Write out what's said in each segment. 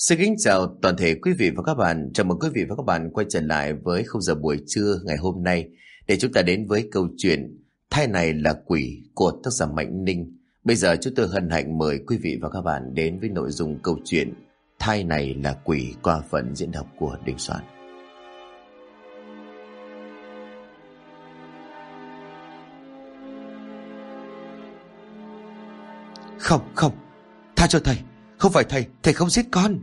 Xin kính chào toàn thể quý vị và các bạn. Chào mừng quý vị và các bạn quay trở lại với khung giờ buổi trưa ngày hôm nay để chúng ta đến với câu chuyện Thai này là quỷ của tác giả Mạnh Ninh. Bây giờ chúng tôi hân hạnh mời quý vị và các bạn đến với nội dung câu chuyện Thai này là quỷ qua phần diễn đọc của Đình Soạn. Không, tha cho thầy. Không phải thầy không giết con.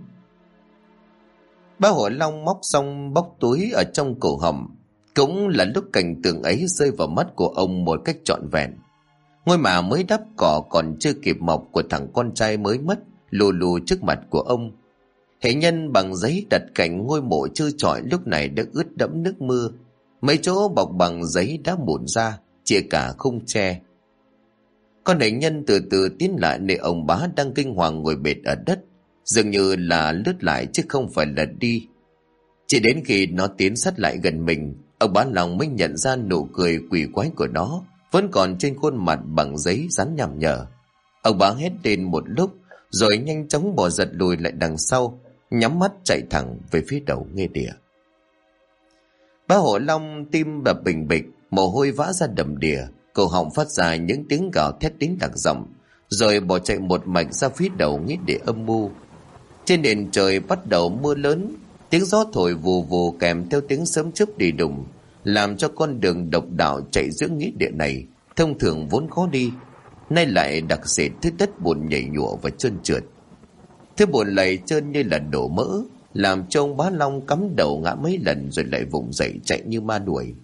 Bá Hộ Long móc xong bóc túi ở trong cổ họng. Cũng là lúc cảnh tượng ấy rơi vào mắt của ông một cách trọn vẹn. Ngôi mả mới đắp cỏ còn chưa kịp mọc của thằng con trai mới mất lù lù trước mặt của ông. Hệ nhân bằng giấy đặt cạnh ngôi mộ trơ trọi lúc này đã ướt đẫm nước mưa. Mấy chỗ bọc bằng giấy đã mụn ra, chia cả khung tre. Con hệ nhân từ từ tiến lại nơi ông bá đang kinh hoàng ngồi bệt ở đất, dường như là lướt lại chứ không phải là đi. Chỉ đến khi nó tiến sát lại gần mình, ông bá Long mới nhận ra nụ cười quỷ quái của nó vẫn còn trên khuôn mặt bằng giấy dán nhằm nhở. Ông bá hét lên một lúc rồi nhanh chóng bò giật lùi lại đằng sau, nhắm mắt chạy thẳng về phía đầu nghĩa địa. Bá Hộ Long tim đập bình bịch, mồ hôi vã ra đầm đìa, cổ họng phát ra những tiếng gào thét đến đặc giọng, rồi bỏ chạy một mạch ra phía đầu nghĩa địa âm mưu. Trên nền trời bắt đầu mưa lớn, tiếng gió thổi vù vù kèm theo tiếng sấm chớp đi đùng, làm cho con đường độc đạo chạy giữa nghĩa địa này thông thường vốn khó đi, nay lại đặc sệt thứ đất bùn nhảy nhụa và trơn trượt. Thứ bùn lầy trơn như là đổ mỡ, làm cho ông Bá Long cắm đầu ngã mấy lần rồi lại vùng dậy chạy như ma đuổi.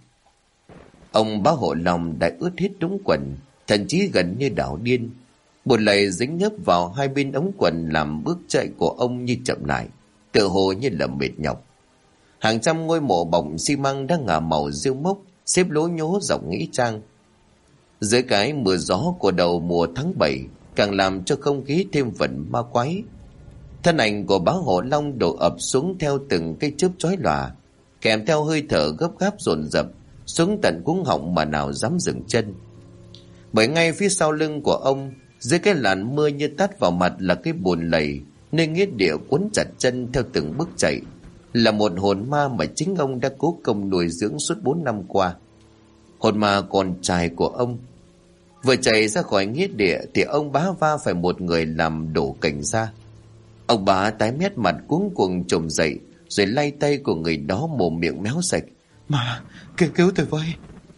Ông Bá Hộ Long đã ướt hết đúng quần, thậm chí gần như đảo điên. Bùn lầy dính nhớp vào hai bên ống quần làm bước chạy của ông như chậm lại, tựa hồ như là mệt nhọc. Hàng trăm ngôi mộ bọng xi măng đang ngả màu rêu mốc, xếp lố nhố dọc nghĩa trang. Dưới cái mưa gió của đầu mùa tháng 7 càng làm cho không khí thêm phần ma quái. Thân ảnh của Bá Hộ Long đổ ập xuống theo từng cây chớp chói lòa, kèm theo hơi thở gấp gáp dồn dập xuống tận cuống họng mà nào dám dừng chân. Bởi ngay phía sau lưng của ông, dưới cái làn mưa như tát vào mặt là cái bùn lầy nơi nghĩa địa quấn chặt chân theo từng bước chạy, là một hồn ma mà chính ông đã cố công nuôi dưỡng suốt 4 năm qua. Hồn ma con trai của ông. Vừa chạy ra khỏi nghĩa địa thì ông Bá va phải một người làm đổ cảnh ra. Ông Bá tái mét mặt cuống cuồng chồm dậy rồi lay tay của người đó mồm miệng méo sạch. Mà cứu tôi với.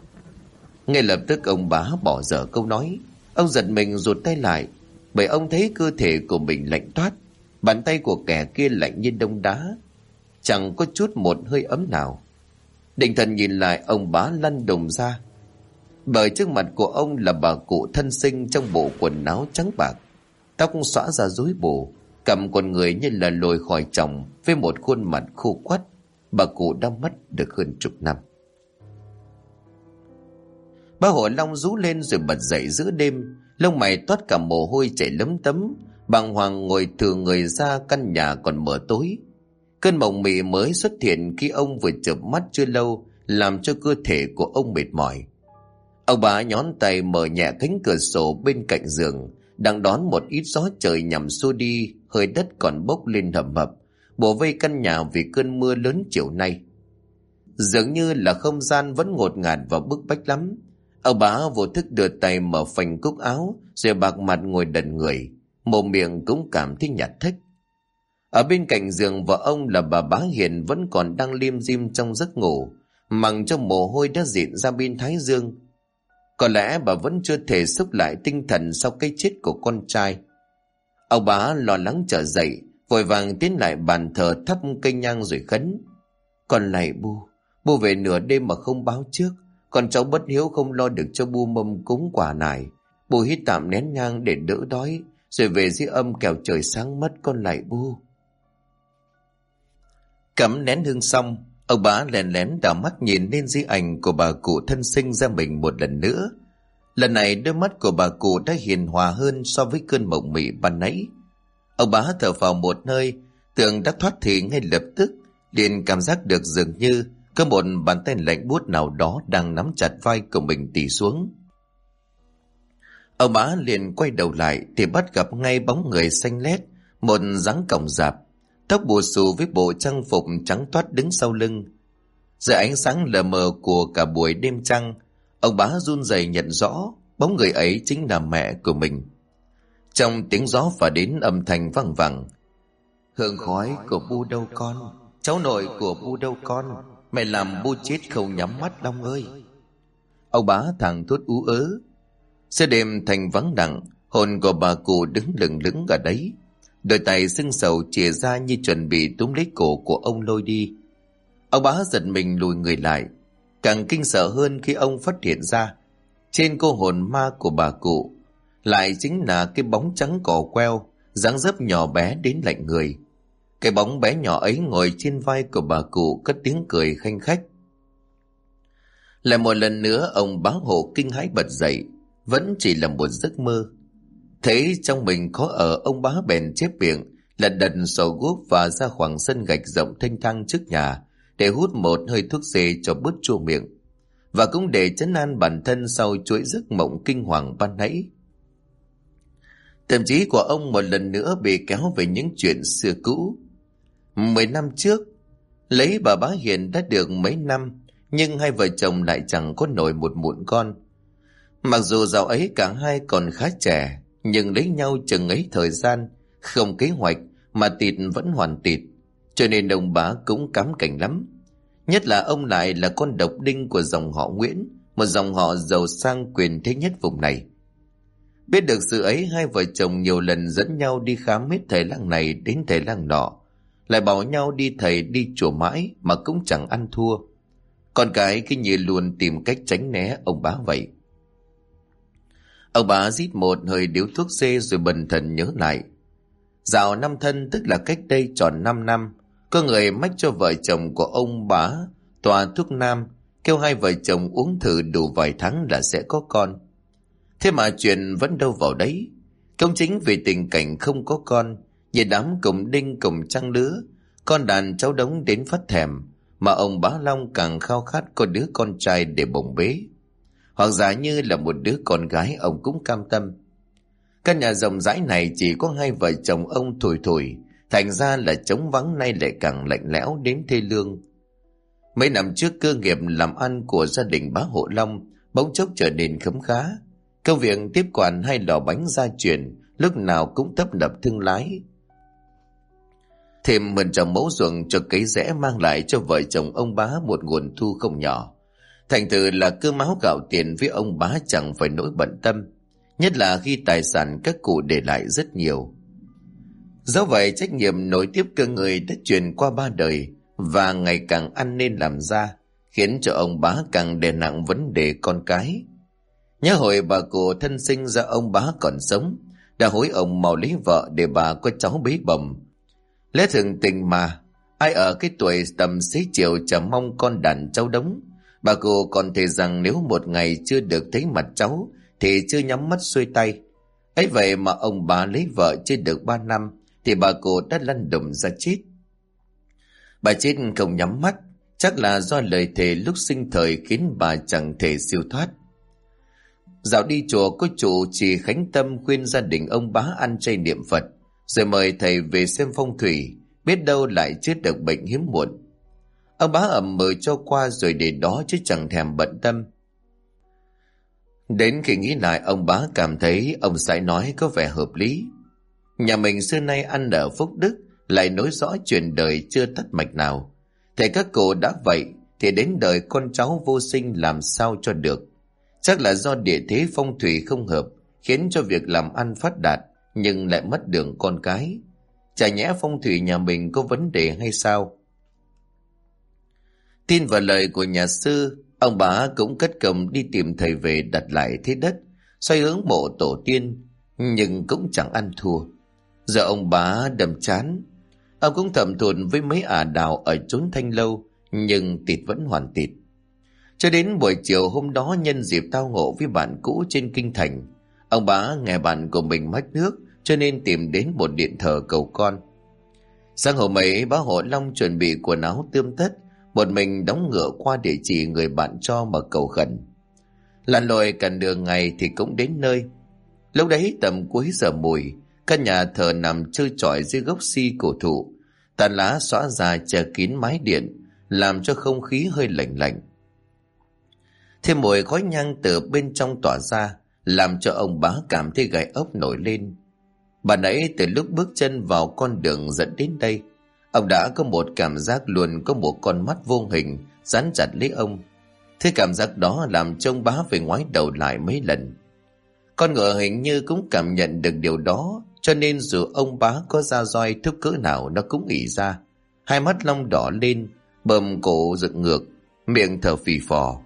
Ngay lập tức ông Bá bỏ dở câu nói. Ông giật mình rụt tay lại, bởi ông thấy cơ thể của mình lạnh toát, bàn tay của kẻ kia lạnh như đông đá, chẳng có chút một hơi ấm nào. Định thần nhìn lại, ông Bá lăn đùng ra, bởi trước mặt của ông là bà cụ thân sinh trong bộ quần áo trắng bạc, tóc xõa ra rối bù, cầm con người như là lồi khỏi chồng với một khuôn mặt khô quắt. Bà cụ đã mất được hơn chục năm. Bá Hộ Long rú lên rồi bật dậy giữa đêm, lông mày toát cả mồ hôi chảy lấm tấm, bàng hoàng ngồi thừ người ra căn nhà còn mờ tối. Cơn mộng mị mới xuất hiện khi ông vừa chợp mắt chưa lâu, làm cho cơ thể của ông mệt mỏi. Ông Bá nhón tay mở nhẹ cánh cửa sổ bên cạnh giường, đang đón một ít gió trời nhằm xua đi hơi đất còn bốc lên hầm hập, bủa vây căn nhà vì cơn mưa lớn chiều nay. Dường như là không gian vẫn ngột ngạt và bức bách lắm. Ông Bá vô thức đưa tay mở phanh cúc áo rồi bạc mặt ngồi đần người, mồm miệng cũng cảm thấy nhạt thếch. Ở bên cạnh giường vợ ông là bà Bá Hiền vẫn còn đang lim dim trong giấc ngủ, mặc cho mồ hôi đã dịn ra bên thái dương. Có lẽ bà vẫn chưa thể xúc lại tinh thần sau cái chết của con trai. Ông Bá lo lắng trở dậy, vội vàng tiến lại bàn thờ thắp cây nhang rồi khấn. Con lạy bu về nửa đêm mà không báo trước, con cháu bất hiếu không lo được cho bu mâm cúng quả nải. Bu hít tạm nén nhang để đỡ đói, rồi về dưới âm kẻo trời sáng mất, con lạy bu. Cắm nén hương xong, ông Bá lén lén đảo mắt nhìn lên di ảnh của bà cụ thân sinh ra mình một lần nữa. Lần này đôi mắt của bà cụ đã hiền hòa hơn so với cơn mộng mị ban nãy. Ông Bá thở phào một hơi, tưởng đã thoát thì ngay lập tức liền cảm giác được dường như có một bàn tay lạnh buốt nào đó đang nắm chặt vai của mình tì xuống. Ông Bá liền quay đầu lại thì bắt gặp ngay bóng người xanh lét, một dáng còng rạp, tóc bù xù với bộ trang phục trắng toát đứng sau lưng. Dưới ánh sáng lờ mờ của cả buổi đêm trăng, ông bá run rẩy nhận rõ bóng người ấy chính là mẹ của mình. Trong tiếng gió phả đến âm thanh văng vẳng: "Hương khói của Bu đâu con, cháu nội của Bu đâu con, mẹ làm Bu chết không nhắm mắt Long ơi." Ông bá thẳng thốt ú ớ. Giữa đêm thành vắng lặng, hồn của bà cụ đứng lững lững ở đấy, đôi tay sưng sầu chìa ra như chuẩn bị túm lấy cổ của ông lôi đi. Ông bá giật mình lùi người lại, càng kinh sợ hơn khi ông phát hiện ra trên cô hồn ma của bà cụ lại chính là cái bóng trắng cỏ queo, dáng dấp nhỏ bé đến lạnh người. Cái bóng bé nhỏ ấy ngồi trên vai của bà cụ, cất tiếng cười khanh khách. Lại một lần nữa ông bá hộ kinh hãi bật dậy, vẫn chỉ là một giấc mơ. Thấy trong mình khó ở, ông bá bèn chép miệng, lật đật sổ guốc và ra khoảng sân gạch rộng thênh thang trước nhà để hút một hơi thuốc xê cho bớt chua miệng, và cũng để trấn an bản thân sau chuỗi giấc mộng kinh hoàng ban nãy. Tâm trí của ông một lần nữa bị kéo về những chuyện xưa cũ. 10 năm trước, lấy bà bá Hiền đã được mấy năm, nhưng hai vợ chồng lại chẳng có nổi một mụn con. Mặc dù dạo ấy cả hai còn khá trẻ, nhưng lấy nhau chừng ấy thời gian, không kế hoạch mà tịt vẫn hoàn tịt, cho nên ông bá cũng cám cảnh lắm. Nhất là ông lại là con độc đinh của dòng họ Nguyễn, một dòng họ giàu sang quyền thế nhất vùng này. Biết được sự ấy, hai vợ chồng nhiều lần dẫn nhau đi khám hết thầy lang này đến thầy lang nọ, lại bảo nhau đi thầy đi chùa mãi mà cũng chẳng ăn thua. Con cái cứ như luôn tìm cách tránh né ông bá vậy. Ông bá rít một hơi điếu thuốc xê rồi bần thần nhớ lại. Dạo năm thân, tức là cách đây tròn 5 năm, có người mách cho vợ chồng của ông bá tòa thuốc nam, kêu hai vợ chồng uống thử đủ vài tháng là sẽ có con. Thế mà chuyện vẫn đâu vào đấy. Công chính vì tình cảnh không có con, như đám cùng đinh cùng trăng lứa, con đàn cháu đống đến phát thèm, mà ông bá Long càng khao khát có đứa con trai để bồng bế. Hoặc giả như là một đứa con gái ông cũng cam tâm. Căn nhà rộng rãi này chỉ có hai vợ chồng ông thủi thủi, thành ra là trống vắng, nay lại càng lạnh lẽo đến thê lương. Mấy năm trước, cơ nghiệp làm ăn của gia đình bá Hộ Long bỗng chốc trở nên khấm khá. Công việc tiếp quản hai lò bánh gia truyền lúc nào cũng tấp nập thương lái. Thêm mượn trồng mẫu ruộng cho cấy rẽ mang lại cho vợ chồng ông bá một nguồn thu không nhỏ. Thành thử là cơm áo gạo tiền với ông bá chẳng phải nỗi bận tâm, nhất là khi tài sản các cụ để lại rất nhiều. Do vậy, trách nhiệm nối tiếp cơ người đã truyền qua 3 đời và ngày càng ăn nên làm ra, khiến cho ông bá càng đè nặng vấn đề con cái. Nhớ hồi bà cụ thân sinh ra ông bá còn sống, đã hối ông mau lấy vợ để bà có cháu bế bồng. Lẽ thường tình mà, ai ở cái tuổi tầm xế chiều chẳng mong con đàn cháu đống. Bà cụ còn thề rằng nếu một ngày chưa được thấy mặt cháu thì chưa nhắm mắt xuôi tay. Ấy vậy mà ông bá lấy vợ chưa được 3 năm thì bà cụ đã lăn đùng ra chết. Bà chết không nhắm mắt, chắc là do lời thề lúc sinh thời khiến bà chẳng thể siêu thoát. Dạo đi chùa, có chủ trì khánh tâm khuyên gia đình ông bá ăn chay niệm Phật, rồi mời thầy về xem phong thủy, biết đâu lại chữa được bệnh hiếm muộn. Ông bá ậm mời cho qua rồi để đó chứ chẳng thèm bận tâm. Đến khi nghĩ lại, ông bá cảm thấy ông Sải nói có vẻ hợp lý. Nhà mình xưa nay ăn ở phúc đức, lại nối dõi truyền đời chưa tắt mạch nào. Thế các cụ đã vậy thì đến đời con cháu vô sinh làm sao cho được. Chắc là do địa thế phong thủy không hợp, khiến cho việc làm ăn phát đạt nhưng lại mất đường con cái. Chả nhẽ phong thủy nhà mình có vấn đề hay sao? Tin vào lời của nhà sư, ông bá cũng cất công đi tìm thầy về đặt lại thế đất, xoay hướng mộ tổ tiên, nhưng cũng chẳng ăn thua. Giờ ông bá đầm chán. Ông cũng thầm thụn với mấy ả đào ở chốn Thanh Lâu, nhưng tịt vẫn hoàn tịt. Cho đến buổi chiều hôm đó, nhân dịp tao ngộ với bạn cũ trên kinh thành, ông bá nghe bạn của mình mách nước, cho nên tìm đến một điện thờ cầu con. Sáng hôm ấy, bá Hộ Long chuẩn bị quần áo tươm tất, một mình đóng ngựa qua địa chỉ người bạn cho mà cầu khẩn. Lặn lội cả đường ngày thì cũng đến nơi. Lúc đấy tầm cuối giờ mùi, căn nhà thờ nằm trơ trọi dưới gốc si cổ thụ, Tàn lá xõa ra che kín mái điện, làm cho không khí hơi lạnh lạnh. Thêm mùi khói nhang từ bên trong tỏa ra, làm cho ông Bá cảm thấy gai ốc nổi lên. Bà nãy từ lúc bước chân vào con đường dẫn đến đây, ông đã có một cảm giác luôn có một con mắt vô hình dán chặt lấy ông. Thế cảm giác đó làm cho ông Bá phải ngoái đầu lại mấy lần. Con ngựa hình như cũng cảm nhận được điều đó, cho nên dù ông Bá có ra roi thúc cỡ nào nó cũng ỉ ra. Hai mắt long đỏ lên, bờm cổ dựng ngược, miệng thở phì phò.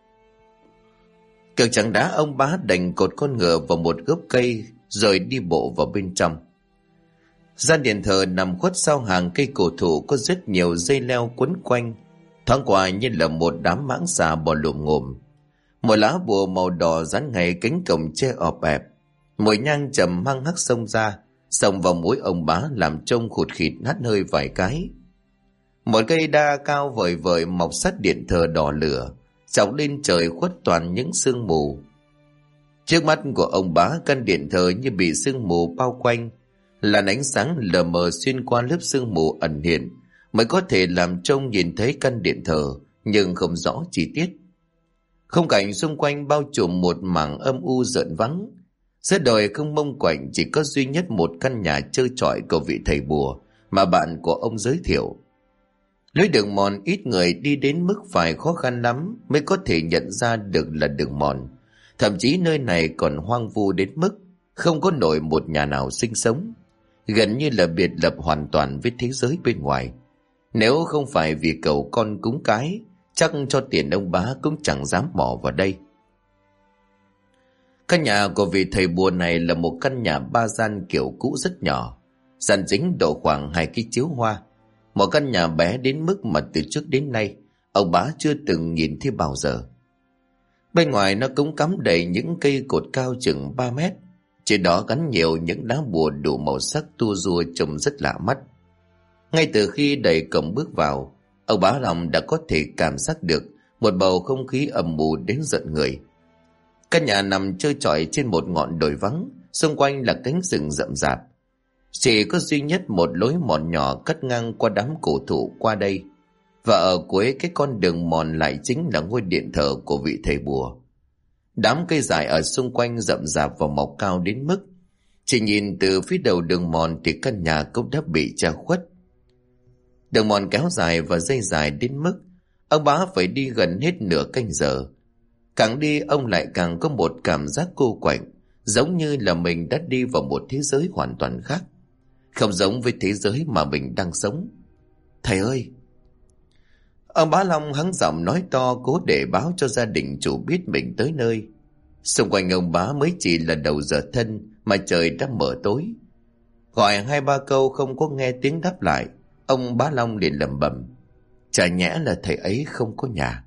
Cực chẳng đá, ông Bá đành cột con ngựa vào một gốc cây rồi đi bộ vào bên trong. Gian điện thờ nằm khuất sau hàng cây cổ thụ có rất nhiều dây leo quấn quanh, thoáng qua như là một đám mãng xà bò lồm ngồm. Một lá bùa màu đỏ dán ngay cánh cổng tre ọp ẹp, mùi nhang trầm hăng hắc xông ra, xông vào mũi ông Bá làm trông khụt khịt hắt hơi vài cái. Một cây đa cao vời vời mọc sát điện thờ đỏ lửa, chọc lên trời khuất toàn những sương mù. Trước mắt của ông Bá, căn điện thờ như bị sương mù bao quanh, làn ánh sáng lờ mờ xuyên qua lớp sương mù ẩn hiện mới có thể làm trông nhìn thấy căn điện thờ, nhưng không rõ chi tiết. Khung cảnh xung quanh bao trùm một mảng âm u rợn vắng. Giữa đời không mông quạnh, chỉ có duy nhất một căn nhà trơ trọi của vị thầy bùa mà bạn của ông giới thiệu. Lối đường mòn ít người đi đến mức phải khó khăn lắm mới có thể nhận ra được là đường mòn. Thậm chí nơi này còn hoang vu đến mức không có nổi một nhà nào sinh sống, gần như là biệt lập hoàn toàn với thế giới bên ngoài. Nếu không phải vì cầu con cúng cái, chắc cho tiền ông Bá cũng chẳng dám mò vào đây. Căn nhà của vị thầy bùa này là một căn nhà ba gian kiểu cũ rất nhỏ, gian dính độ khoảng 2 cái chiếu hoa. Một căn nhà bé đến mức mà từ trước đến nay ông Bá chưa từng nhìn thấy bao giờ. Bên ngoài nó cũng cắm đầy những cây cột cao chừng 3 mét. Trên đó gắn nhiều những lá bùa đủ màu sắc tua rua trông rất lạ mắt. Ngay từ khi đẩy cổng bước vào, ông Bá Long đã có thể cảm giác được một bầu không khí ầm mù đến giận người. Căn nhà nằm trơ trọi trên một ngọn đồi vắng, xung quanh là cánh rừng rậm rạp. Chỉ có duy nhất một lối mòn nhỏ cắt ngang qua đám cổ thụ qua đây, và ở cuối cái con đường mòn lại chính là ngôi điện thờ của vị thầy bùa. Đám cây dại ở xung quanh rậm rạp và mọc cao đến mức chỉ nhìn từ phía đầu đường mòn thì căn nhà cũng đã bị che khuất. Đường mòn kéo dài và dây dài đến mức ông Bá phải đi gần hết nửa canh giờ. Càng đi ông lại càng có một cảm giác cô quạnh, giống như là mình đã đi vào một thế giới hoàn toàn khác, không giống với thế giới mà mình đang sống. Thầy ơi! Ông Bá Long hắng giọng nói to, cố để báo cho gia đình chủ biết mình tới nơi. Xung quanh ông Bá mới chỉ là đầu giờ thân mà trời đã mở tối. Gọi 2-3 câu không có nghe tiếng đáp lại, ông Bá Long liền lẩm bẩm: chả nhẽ là thầy ấy không có nhà.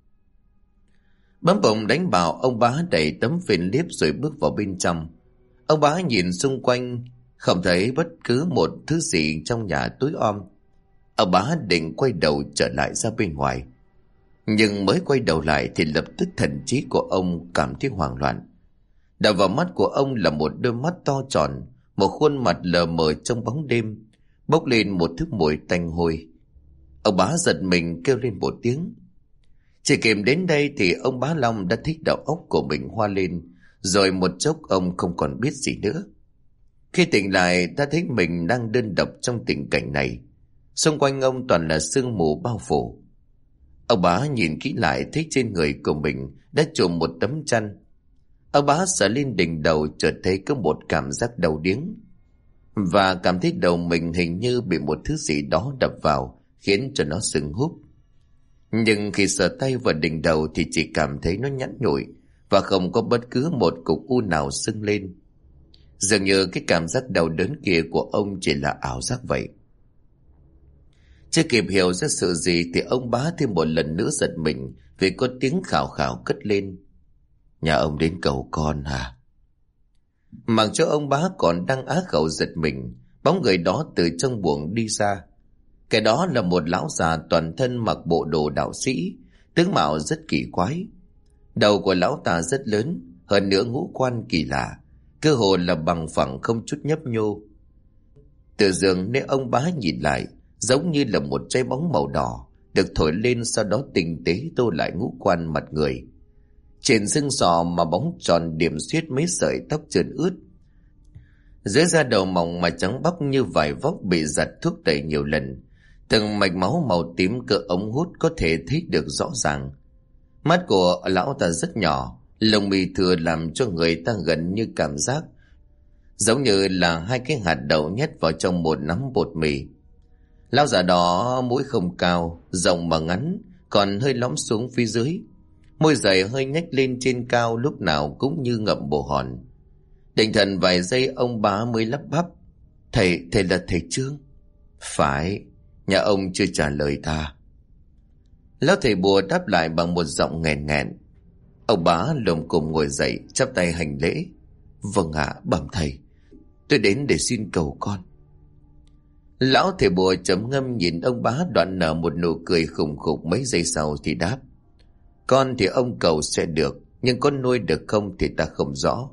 Bấm bụng đánh bảo, ông Bá đẩy tấm phên liếp rồi bước vào bên trong. Ông Bá nhìn xung quanh, không thấy bất cứ một thứ gì trong nhà tối om. Ông Bá định quay đầu trở lại ra bên ngoài, nhưng mới quay đầu lại thì lập tức thần trí của ông cảm thấy hoảng loạn. Đập vào mắt của ông là một đôi mắt to tròn, một khuôn mặt lờ mờ trong bóng đêm, bốc lên một thứ mùi tanh hôi. Ông Bá giật mình kêu lên một tiếng. Chỉ kịp đến đây thì ông Bá Long đã thấy đầu óc của mình hoa lên, rồi một chốc ông không còn biết gì nữa. Khi tỉnh lại, ta thấy mình đang đơn độc trong tình cảnh này. Xung quanh ông toàn là sương mù bao phủ. Ông Bá nhìn kỹ lại thấy trên người của mình đã trùm một tấm chăn. Ông Bá sờ lên đỉnh đầu, chợt thấy có một cảm giác đau điếng, và cảm thấy đầu mình hình như bị một thứ gì đó đập vào, khiến cho nó sưng húp. Nhưng khi sờ tay vào đỉnh đầu thì chỉ cảm thấy nó nhẵn nhụi và không có bất cứ một cục u nào sưng lên. Dường như cái cảm giác đau đớn kia của ông chỉ là ảo giác vậy. Chưa kịp hiểu ra sự gì thì ông Bá thêm một lần nữa giật mình vì có tiếng khào khào cất lên: nhà ông đến cầu con hả? Mặc cho ông Bá còn đang á khẩu giật mình, bóng người đó từ trong buồng đi ra. Cái đó là một lão già toàn thân mặc bộ đồ đạo sĩ, tướng mạo rất kỳ quái. Đầu của lão ta rất lớn, hơn nữa ngũ quan kỳ lạ, cơ hồ là bằng phẳng không chút nhấp nhô. Từ giường nơi ông Bá nhìn lại, giống như là một trái bóng màu đỏ được thổi lên, sau đó tinh tế tô lại ngũ quan mặt người. Trên xương sọ mà bóng tròn điểm xuyết mấy sợi tóc trơn ướt. Dưới da đầu mỏng mà trắng bóc như vải vóc bị giặt thuốc tẩy nhiều lần. Từng mạch máu màu tím cỡ ống hút có thể thấy được rõ ràng. Mắt của lão ta rất nhỏ, lông mi thừa làm cho người ta gần như cảm giác giống như là hai cái hạt đậu nhét vào trong một nắm bột mì. Lão già đó mũi không cao, rộng mà ngắn, còn hơi lõm xuống phía dưới. Môi dày hơi nhếch lên trên cao, lúc nào cũng như ngậm bồ hòn. Định thần vài giây ông bá mới lắp bắp: Thầy là thầy Trương? Phải, nhà ông chưa trả lời ta. Lão thầy bùa đáp lại bằng một giọng nghẹn nghẹn. Ông bá lồm cồm ngồi dậy, chắp tay hành lễ: Vâng ạ, bẩm thầy, tôi đến để xin cầu con. Lão thầy bùa trầm ngâm nhìn ông bá, đoạn nở một nụ cười khủng khủng, mấy giây sau thì đáp: Con thì ông cầu sẽ được, nhưng con nuôi được không thì ta không rõ.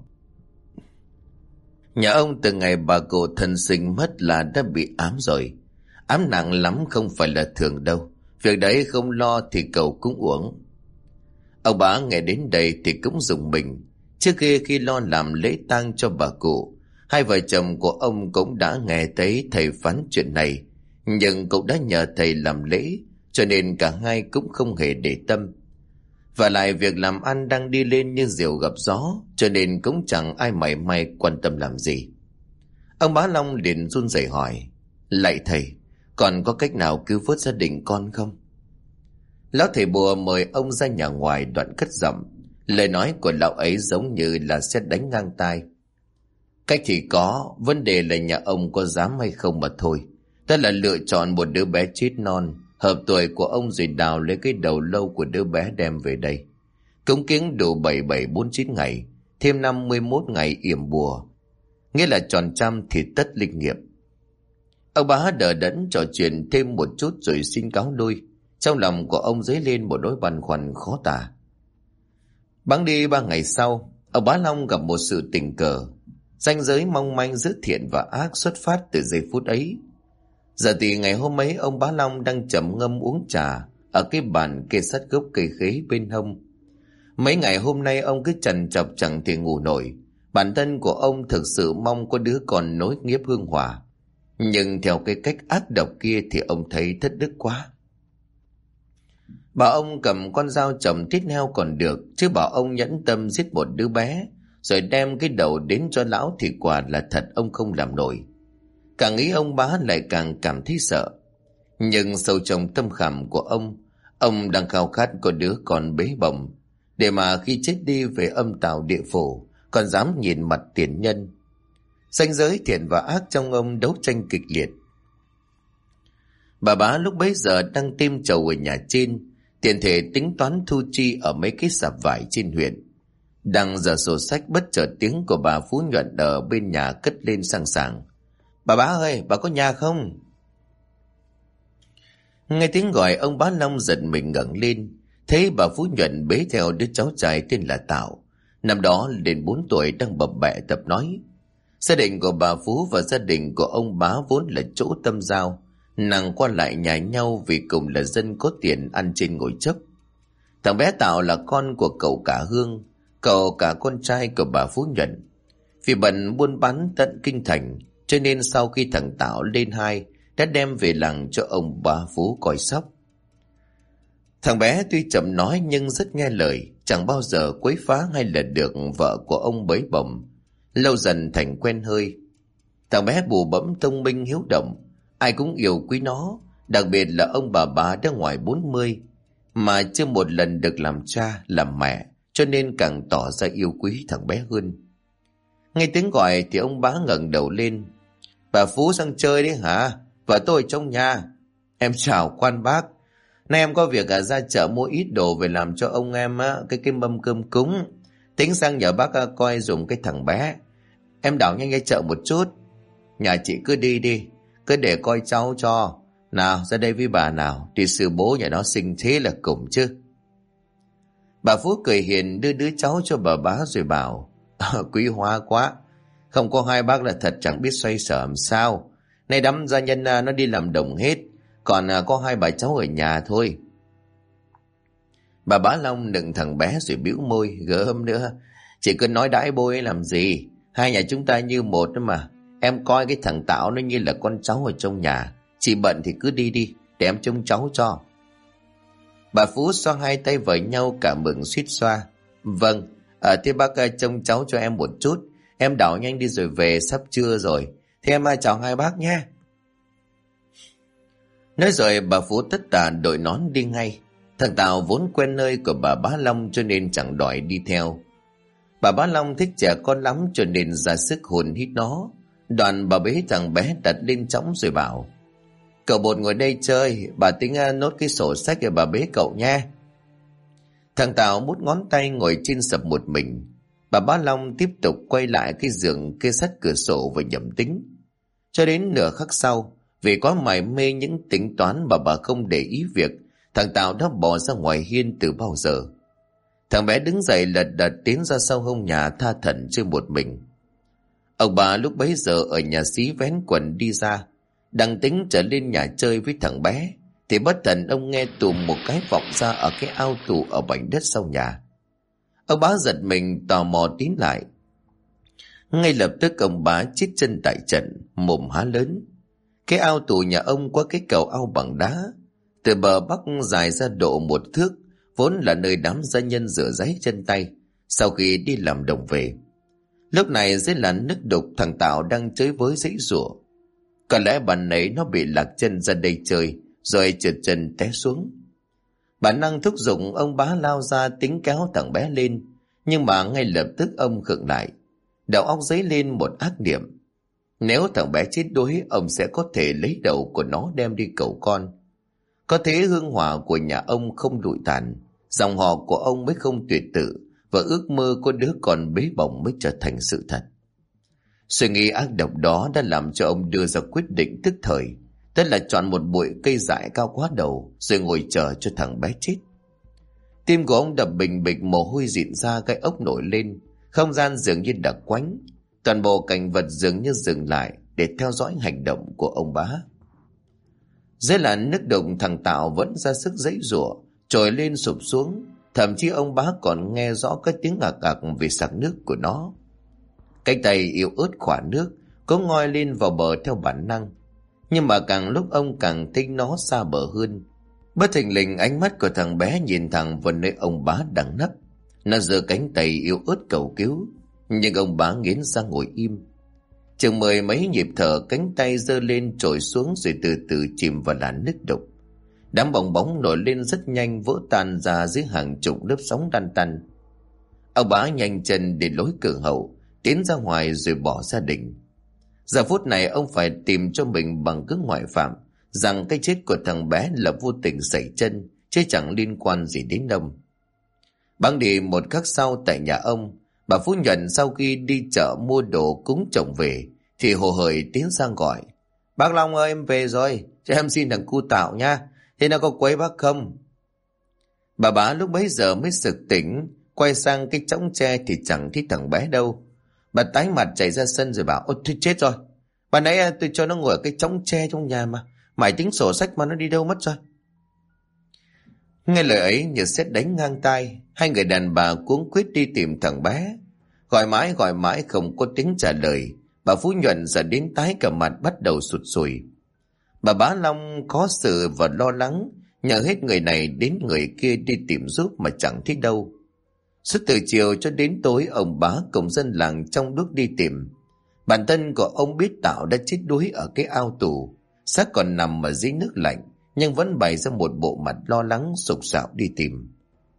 Nhà ông từ ngày bà cụ thân sinh mất là đã bị ám rồi. Ám nặng lắm, không phải là thường đâu. Việc đấy không lo thì cầu cũng uổng. Ông bá nghe đến đây thì cũng rùng mình. Trước khi lo làm lễ tang cho bà cụ, hai vợ chồng của ông cũng đã nghe thấy thầy phán chuyện này, nhưng cũng đã nhờ thầy làm lễ, cho nên cả hai cũng không hề để tâm. Và lại việc làm ăn đang đi lên như diều gặp gió, cho nên cũng chẳng ai mảy may quan tâm làm gì. Ông bá Long liền run rẩy hỏi: Lạy thầy, còn có cách nào cứu vớt gia đình con không? Lão thầy bùa mời ông ra nhà ngoài, đoạn cất giọng. Lời nói của lão ấy giống như là sét đánh ngang tai. Cách thì có, vấn đề là nhà ông có dám hay không mà thôi. Đó là lựa chọn một đứa bé chết non hợp tuổi của ông, rồi đào lấy cái đầu lâu của đứa bé đem về đây, cúng kiến đủ 7749 ngày, thêm 51 ngày yểm bùa, nghĩa là tròn trăm thì tất linh nghiệm. Ông bá đờ đẫn trò chuyện thêm một chút rồi xin cáo lui. Trong lòng của ông dấy lên một nỗi băn khoăn khó tả. Bẵng đi 3 ngày sau, ông bá Long gặp một sự tình cờ. Ranh giới mong manh giữa thiện và ác xuất phát từ giây phút ấy. Giờ thì ngày hôm ấy, ông bá Long đang trầm ngâm uống trà ở cái bàn kê sát gốc cây khế bên hông. Mấy ngày hôm nay ông cứ trằn trọc chẳng thể ngủ nổi. Bản thân của ông thực sự mong có đứa con nối nghiệp hương hỏa, nhưng theo cái cách ác độc kia thì ông thấy thất đức quá. Bảo ông cầm con dao chồng thít heo còn được, chứ bảo ông nhẫn tâm giết một đứa bé rồi đem cái đầu đến cho lão thì quả là thật ông không làm nổi. Càng nghĩ ông bá lại càng cảm thấy sợ. Nhưng sâu trong tâm khảm của ông đang khao khát có đứa con bế bồng, để mà khi chết đi về âm tào địa phủ còn dám nhìn mặt tiền nhân. Ranh giới thiện và ác trong ông đấu tranh kịch liệt. Bà bá lúc bấy giờ đang tìm chầu ở nhà trên, tiền thể tính toán thu chi ở mấy cái sạp vải trên huyện. Đang giờ sổ sách, bất chợt tiếng của bà Phú Nhuận ở bên nhà cất lên sảng sảng: Bà bá ơi, bà có nhà không? Nghe tiếng gọi, ông bá Long giật mình ngẩng lên, thấy bà Phú Nhuận bế theo đứa cháu trai tên là Tạo, năm đó lên 4 tuổi, đang bập bẹ tập nói. Gia đình của bà Phú và gia đình của ông bá vốn là chỗ tâm giao, nàng qua lại nhà nhau vì cùng là dân có tiền ăn trên ngồi chấp. Thằng bé Tạo là con của cậu cả Hương, cậu cả con trai của bà Phú Nhuận. Vì bận buôn bán tận kinh thành, cho nên sau khi thằng Tạo lên 2 đã đem về làng cho ông bà Phú coi sóc. Thằng bé tuy chậm nói nhưng rất nghe lời, chẳng bao giờ quấy phá hay là được vợ của ông bới bổng. Lâu dần thành quen hơi. Thằng bé bù bẫm, thông minh, hiếu động, ai cũng yêu quý nó, đặc biệt là ông bà đã ngoài 40 mà chưa một lần được làm cha làm mẹ, cho nên càng tỏ ra yêu quý thằng bé hơn. Nghe tiếng gọi thì ông bá ngẩng đầu lên: Bà Phú sang chơi đấy hả? Vợ tôi trong nhà. Em chào quan bác. Nay em có việc ra chợ mua ít đồ về làm cho ông em cái mâm cơm cúng. Tính sang nhờ bác coi dùng cái thằng bé. Em đảo nhanh ra chợ một chút. Nhà chị cứ đi đi, cứ để coi cháu cho. Nào ra đây với bà nào, thì sư bố nhà nó sinh thế là cùng chứ. Bà Phú cười hiền đưa đứa cháu cho bà bá rồi bảo: Quý hóa quá, không có hai bác là thật chẳng biết xoay sở làm sao. Nay đám gia nhân nó đi làm đồng hết, còn có hai bà cháu ở nhà thôi. Bà Bá Long đựng thằng bé rồi bĩu môi gớm nữa. Chị cứ nói đãi bôi ấy làm gì, hai nhà chúng ta như một đó mà. Em coi cái thằng Tảo nó như là con cháu ở trong nhà. Chị bận thì cứ đi đi, để em trông cháu cho. Bà Phú xoa hai tay vào nhau cả mừng suýt xoa. Vâng, thế bác trông cháu cho em một chút. Em đảo nhanh đi rồi về, sắp trưa rồi. Thế em chào hai bác nhé. Nói rồi bà Phú tất tả đội nón đi ngay. Thằng Tảo vốn quen nơi của bà Bá Long cho nên chẳng đòi đi theo. Bà Bá Long thích trẻ con lắm cho nên ra sức hồn hít nó. Đoạn bà bế thằng bé đặt lên chõng rồi bảo: Cậu Bột ngồi đây chơi, bà tính nốt cái sổ sách để bà bế cậu nha. Thằng Tảo mút ngón tay ngồi trên sập một mình. Bà Bá Long tiếp tục quay lại cái giường kê sát cửa sổ và nhẩm tính. Cho đến nửa khắc sau, vì quá mải mê những tính toán mà bà không để ý việc thằng Tảo đã bỏ ra ngoài hiên từ bao giờ. Thằng bé đứng dậy lật đật tiến ra sau hông nhà tha thẩn chơi một mình. Ông bà lúc bấy giờ ở nhà xí vén quần đi ra, đang tính trở lên nhà chơi với thằng bé, thì bất thần ông nghe tùm một cái vọng ra ở cái ao tù ở mảnh đất sau nhà. Ông bá giật mình tò mò tiến lại. Ngay lập tức ông bá chít chân tại trận, mồm há lớn. Cái ao tù nhà ông có cái cầu ao bằng đá, từ bờ bắc dài ra độ 1 thước, vốn là nơi đám gia nhân rửa ráy chân tay sau khi đi làm đồng về. Lúc này dưới làn nước đục, thằng Tảo đang chơi với giãy giụa. Có lẽ bạn ấy nó bị lạc chân ra đây chơi rồi trượt chân té xuống. Bản năng thúc giục ông bá lao ra tính kéo thằng bé lên, nhưng mà ngay lập tức ông khựng lại. Đầu óc dấy lên một ác niệm: nếu thằng bé chết đuối, ông sẽ có thể lấy đầu của nó đem đi cầu con. Có thế hương hỏa của nhà ông không lụi tàn, dòng họ của ông mới không tuyệt tự, và ước mơ có đứa con bế bỏng mới trở thành sự thật. Suy nghĩ ác độc đó đã làm cho ông đưa ra quyết định tức thời, tức là chọn một bụi cây dại cao quá đầu rồi ngồi chờ cho thằng bé chết. Tim của ông đập bình bịch, mồ hôi rịn ra, gai ốc nổi lên. Không gian dường như đặc quánh, toàn bộ cảnh vật dường như dừng lại để theo dõi hành động của ông bá. Dưới làn nước đục, thằng Tảo vẫn ra sức giãy giụa, trồi lên sụp xuống. Thậm chí ông bá còn nghe rõ cái tiếng ạc ạc vì sặc nước của nó. Cánh tay yếu ớt khỏa nước, cố ngoi lên vào bờ theo bản năng. Nhưng mà càng lúc ông càng thích nó xa bờ hơn. Bất thình lình ánh mắt của thằng bé nhìn thẳng vào nơi ông bá đang nấp. Nó giơ cánh tay yếu ớt cầu cứu, nhưng ông bá nghiến răng ngồi im. Chừng 10 mấy nhịp thở, cánh tay giơ lên trồi xuống rồi từ từ chìm vào làn nước đục. Đám bong bóng nổi lên rất nhanh, vỡ tan ra dưới hàng chục lớp sóng lăn tăn. Ông bá nhanh chân để lối cửa hậu, tiến ra ngoài rồi bỏ gia đình. Giờ phút này ông phải tìm cho mình bằng cứ ngoại phạm rằng cái chết của thằng bé là vô tình xảy chân, chứ chẳng liên quan gì đến ông. Băng đi một khắc sau tại nhà ông, bà Phú Nhuận sau khi đi chợ mua đồ cúng chồng về thì hồ hởi tiến sang gọi: Bác Long ơi, em về rồi, cho em xin thằng cu Tảo nha, thế nó có quấy bác không? Bà bá lúc bấy giờ mới sực tỉnh, quay sang cái chõng tre thì chẳng thấy thằng bé đâu. Bà tái mặt chạy ra sân rồi bảo: Ôi thôi chết rồi, bà nãy tôi cho nó ngồi ở cái chõng tre trong nhà mà, mày tính sổ sách mà nó đi đâu mất rồi. Nghe lời ấy như sét đánh ngang tai, hai người đàn bà cuống quýt đi tìm thằng bé. Gọi mãi không có tiếng trả lời. Bà Phú Nhuận giờ đến tái cả mặt, bắt đầu sụt sùi. Bà Bá Long khó xử và lo lắng, nhờ hết người này đến người kia đi tìm giúp mà chẳng thấy đâu. Suốt từ chiều cho đến tối, ông bá cùng dân làng trong đuốc đi tìm. Bản thân của ông biết Tảo đã chết đuối ở cái ao tù, xác còn nằm ở dưới nước lạnh, nhưng vẫn bày ra một bộ mặt lo lắng sục sạo đi tìm.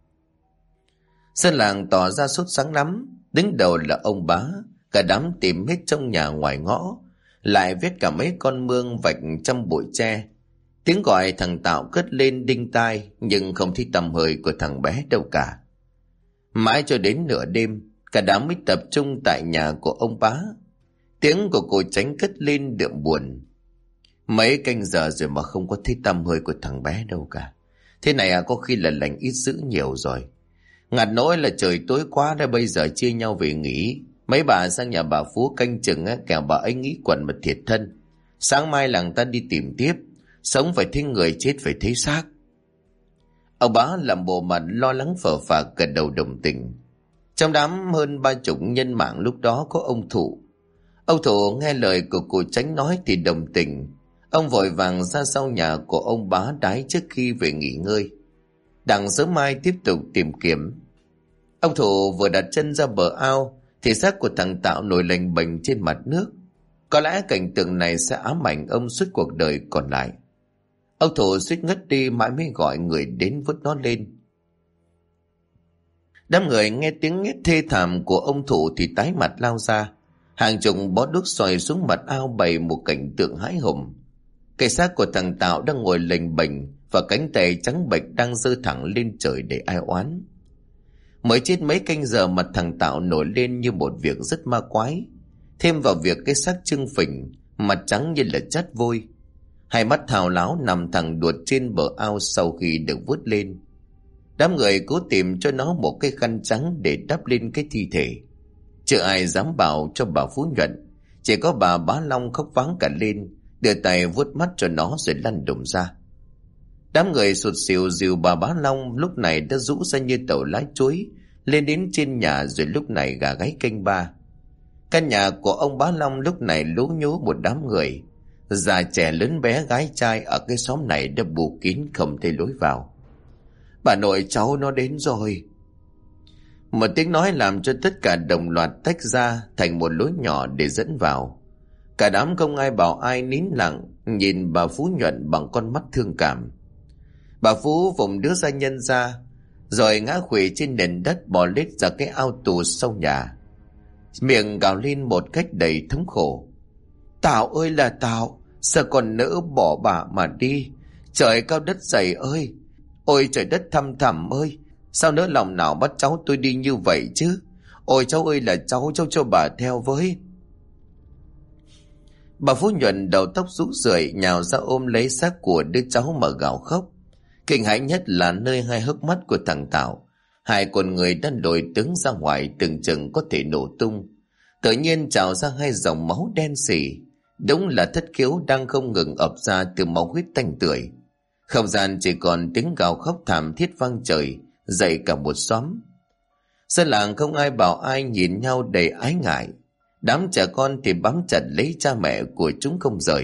Dân làng tỏ ra sốt sắng lắm, đứng đầu là ông bá, cả đám tìm hết trong nhà ngoài ngõ, lại vết cả mấy con mương vạch trong bụi tre. Tiếng gọi thằng Tảo cất lên đinh tai, nhưng không thấy tăm hơi của thằng bé đâu cả. Mãi cho đến nửa đêm, cả đám mới tập trung tại nhà của ông bá. Tiếng của cô Chánh cất lên đượm buồn. Mấy canh giờ rồi mà không có thấy tăm hơi của thằng bé đâu cả. Thế này có khi là lành ít dữ nhiều rồi. Ngặt nỗi là trời tối quá đã, bây giờ chia nhau về nghỉ. Mấy bà sang nhà bà Phú canh chừng kẻo bà ấy nghĩ quẩn mà thiệt thân. Sáng mai làng ta đi tìm tiếp, sống phải thấy người, chết phải thấy xác. Ông bá làm bộ mặt lo lắng phờ phạc gật đầu đồng tình. Trong đám hơn 30 nhân mạng lúc đó có ông Thụ. Ông Thụ nghe lời của cụ Chánh nói thì đồng tình. Ông vội vàng ra sau nhà của ông bá đái trước khi về nghỉ ngơi, đặng sớm mai tiếp tục tìm kiếm. Ông Thụ vừa đặt chân ra bờ ao thì xác của thằng Tạo nổi lềnh bềnh trên mặt nước. Có lẽ cảnh tượng này sẽ ám ảnh ông suốt cuộc đời còn lại. Ông Thụ suýt ngất đi, mãi mới gọi người đến vớt nó lên. Đám người nghe tiếng hét thê thảm của ông Thụ thì tái mặt lao ra. Hàng chục bó đuốc xoay xuống mặt ao bày một cảnh tượng hãi hùng. Cái xác của thằng Tạo đang ngồi lềnh bềnh và cánh tay trắng bệch đang giơ thẳng lên trời để ai oán. Mới chết mấy canh giờ mặt thằng Tạo nổi lên như một việc rất ma quái. Thêm vào việc cái xác trưng phình, mặt trắng như là chát vôi. Hai mắt thao láo nằm thẳng đuột trên bờ ao sau khi được vớt lên. Đám người cố tìm cho nó một cái khăn trắng để đắp lên cái thi thể. Chưa ai dám bảo cho bà Phú Nhuận. Chỉ có bà Bá Long khóc váng cả lên, đưa tay vuốt mắt cho nó rồi lăn đùng ra. Đám người sụt sịu dìu bà Bá Long lúc này đã rũ ra như tàu lái chuối lên đến trên nhà, rồi lúc này gà gáy canh ba. Căn nhà của ông Bá Long lúc này lú nhú một đám người, già trẻ lớn bé gái trai ở cái xóm này đã bù kín không thấy lối vào. Bà nội cháu nó đến rồi. Một tiếng nói làm cho tất cả đồng loạt tách ra thành một lối nhỏ để dẫn vào. Cả đám không ai bảo ai, nín lặng nhìn bà Phú Nhuận bằng con mắt thương cảm. Bà Phú vùng đứa gia nhân ra, rồi ngã khuỵu trên nền đất bò lết ra cái ao tù sau nhà, miệng gào lên một cách đầy thống khổ. Tạo ơi là Tạo, sao còn nỡ bỏ bà mà đi? Trời cao đất dày ơi! Ôi trời đất thăm thẳm ơi! Sao nỡ lòng nào bắt cháu tôi đi như vậy chứ? Ôi cháu ơi là cháu cho bà theo với. Bà Phú Nhuận đầu tóc rũ rượi nhào ra ôm lấy xác của đứa cháu mà gào khóc. Kinh hãi nhất là nơi hai hốc mắt của thằng Tạo. Hai con người đang đổi tướng ra ngoài, tưởng chừng có thể nổ tung. Tự nhiên trào ra hai dòng máu đen sì. Đúng là thất khiếu đang không ngừng ập ra từ máu huyết tanh tưởi. Không gian chỉ còn tiếng gào khóc thảm thiết vang trời, dậy cả một xóm. Dân làng không ai bảo ai, nhìn nhau đầy ái ngại. Đám trẻ con thì bám chặt lấy cha mẹ của chúng không rời.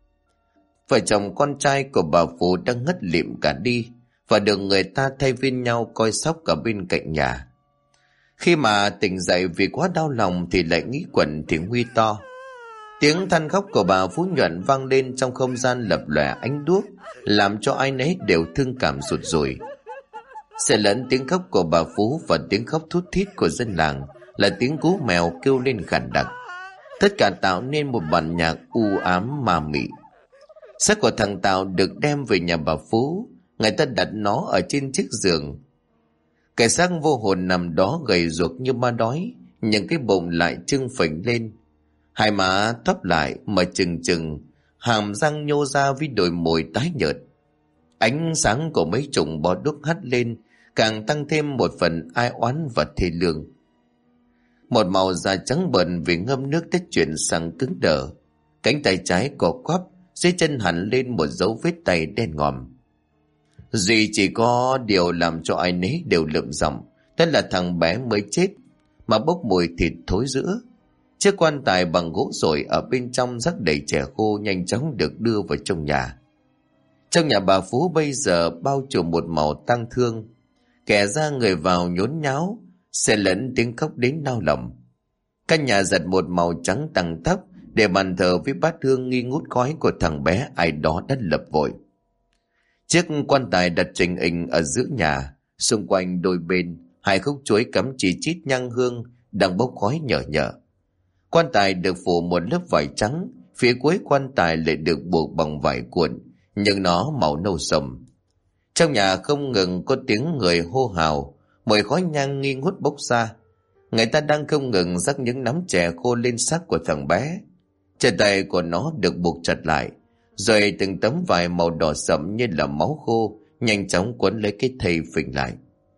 Vợ chồng con trai của bà Phú đang ngất lịm cả đi và được người ta thay phiên nhau coi sóc cả bên cạnh nhà. Khi mà tỉnh dậy vì quá đau lòng thì lại nghĩ quẩn thì nguy to. Tiếng than khóc của bà Phú Nhuận vang lên trong không gian lập lòe ánh đuốc, làm cho ai nấy đều thương cảm rụt rùi. Xen lẫn tiếng khóc của bà Phú và tiếng khóc thút thít của dân làng là tiếng cú mèo kêu lên khản đặc. Tất cả tạo nên một bản nhạc u ám ma mị. Xác của thằng Tạo được đem về nhà bà Phú. Người ta đặt nó ở trên chiếc giường. Cái xác vô hồn nằm đó gầy ruột như ma đói, nhưng cái bụng lại trưng phình lên. Hai má thấp lại mà trừng trừng, hàm răng nhô ra với đôi môi tái nhợt. Ánh sáng của mấy chục bó đuốc hắt lên càng tăng thêm một phần ai oán và thê lương. Một màu da trắng bợn vì ngâm nước đã chuyển sang cứng đờ. Cánh tay trái co quắp, dưới chân hẳn lên một dấu vết tay đen ngòm. Duy chỉ có điều làm cho ai nấy đều lượm giọng, đó là thằng bé mới chết mà bốc mùi thịt thối rữa. Chiếc quan tài bằng gỗ rồi ở bên trong rắc đầy chè khô nhanh chóng được đưa vào trong nhà. Trong nhà bà Phú bây giờ bao trùm một màu tang thương, kẻ ra người vào nhốn nháo, xen lẫn tiếng khóc đến đau lòng. Căn nhà giật một màu trắng tằng tắp, để bàn thờ với bát hương nghi ngút khói của thằng bé ai đó đã lập vội. Chiếc quan tài đặt trình hình ở giữa nhà, xung quanh đôi bên hai khúc chuối cắm chỉ chít nhang hương đang bốc khói nhở nhở. Quan tài được phủ một lớp vải trắng, phía cuối quan tài lại được buộc bằng vải cuộn, nhưng nó màu nâu sầm. Trong nhà không ngừng có tiếng người hô hào, mùi khói nhang nghi ngút bốc ra. Người ta đang không ngừng rắc những nắm chè khô lên xác của thằng bé. Chân tay của nó được buộc chặt lại, rồi từng tấm vải màu đỏ sẫm như là máu khô nhanh chóng quấn lấy cái thây phình lại.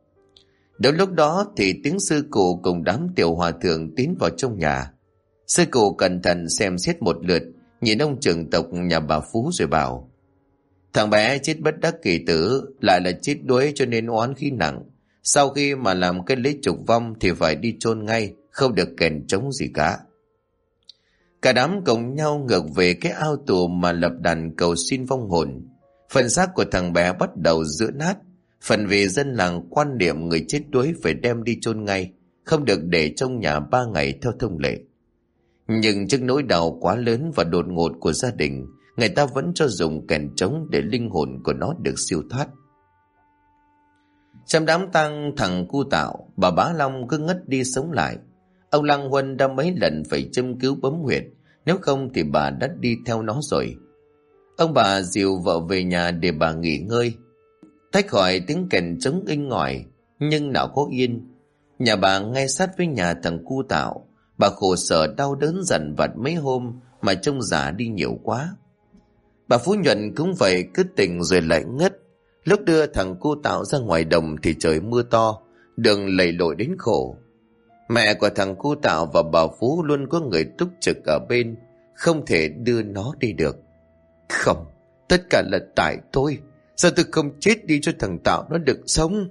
Đến lúc đó thì tiếng sư cụ cùng đám tiểu hòa thượng tiến vào trong nhà. Sư cụ cẩn thận xem xét một lượt, nhìn ông trưởng tộc nhà bà Phú rồi bảo: Thằng bé chết bất đắc kỳ tử, lại là chết đuối cho nên oán khí nặng. Sau khi mà làm cái lễ trục vong thì phải đi chôn ngay, không được kèn trống gì cả. Cả đám cùng nhau ngược về cái ao tù mà lập đàn cầu xin vong hồn. Phần xác của thằng bé bắt đầu rữa nát, phần vì dân làng quan niệm người chết đuối phải đem đi chôn ngay, không được để trong nhà 3 ngày theo thông lệ. Nhưng trước nỗi đau quá lớn và đột ngột của gia đình, người ta vẫn cho dùng kèn trống để linh hồn của nó được siêu thoát. Trong đám tang thằng Cu Tạo, bà Bá Long cứ ngất đi sống lại. Ông Lăng Huân đã mấy lần phải châm cứu bấm huyệt, nếu không thì bà đã đi theo nó rồi. Ông bà dìu vợ về nhà để bà nghỉ ngơi, tách khỏi tiếng kèn trống inh ỏi, nhưng nào có yên. Nhà bà ngay sát với nhà thằng Cu Tạo, bà khổ sở đau đớn dần vặt mấy hôm mà trông già đi nhiều quá. Bà Phú Nhuận cũng vậy, cứ tỉnh rồi lại ngất. Lúc đưa thằng Cu Tạo ra ngoài đồng thì trời mưa to, đường lầy lội đến khổ. Mẹ của thằng Cu Tạo và bà Phú luôn có người túc trực ở bên, không thể đưa nó đi được. Không, tất cả là tại tôi. Sao tôi không chết đi cho thằng Tạo nó được sống?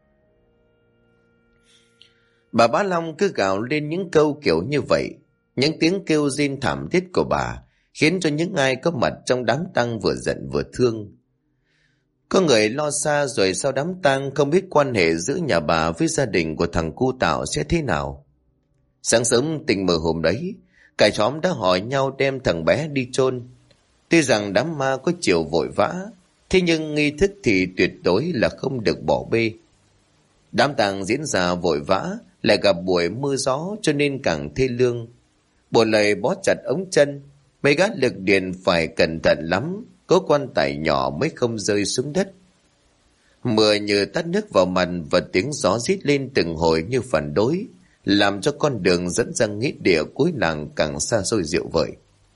Bà Bá Long cứ gào lên những câu kiểu như vậy. Những tiếng kêu rên thảm thiết của bà khiến cho những ai có mặt trong đám tang vừa giận vừa thương. Có người lo xa rồi sau đám tang không biết quan hệ giữa nhà bà với gia đình của thằng Cu Tạo sẽ thế nào. Sáng sớm tình mờ hôm đấy, cả xóm đã hỏi nhau đem thằng bé đi chôn. Tuy rằng đám ma có chiều vội vã, thế nhưng nghi thức thì tuyệt đối là không được bỏ bê. Đám tang diễn ra vội vã, lại gặp buổi mưa gió cho nên càng thê lương. Bộ lầy bó chặt ống chân, mấy gã lực điện phải cẩn thận lắm, có quan tài nhỏ mới không rơi xuống đất. Mưa như tát nước vào mặt và tiếng gió rít lên từng hồi như phản đối, làm cho con đường dẫn ra nghĩa địa cuối làng càng xa xôi diệu vời.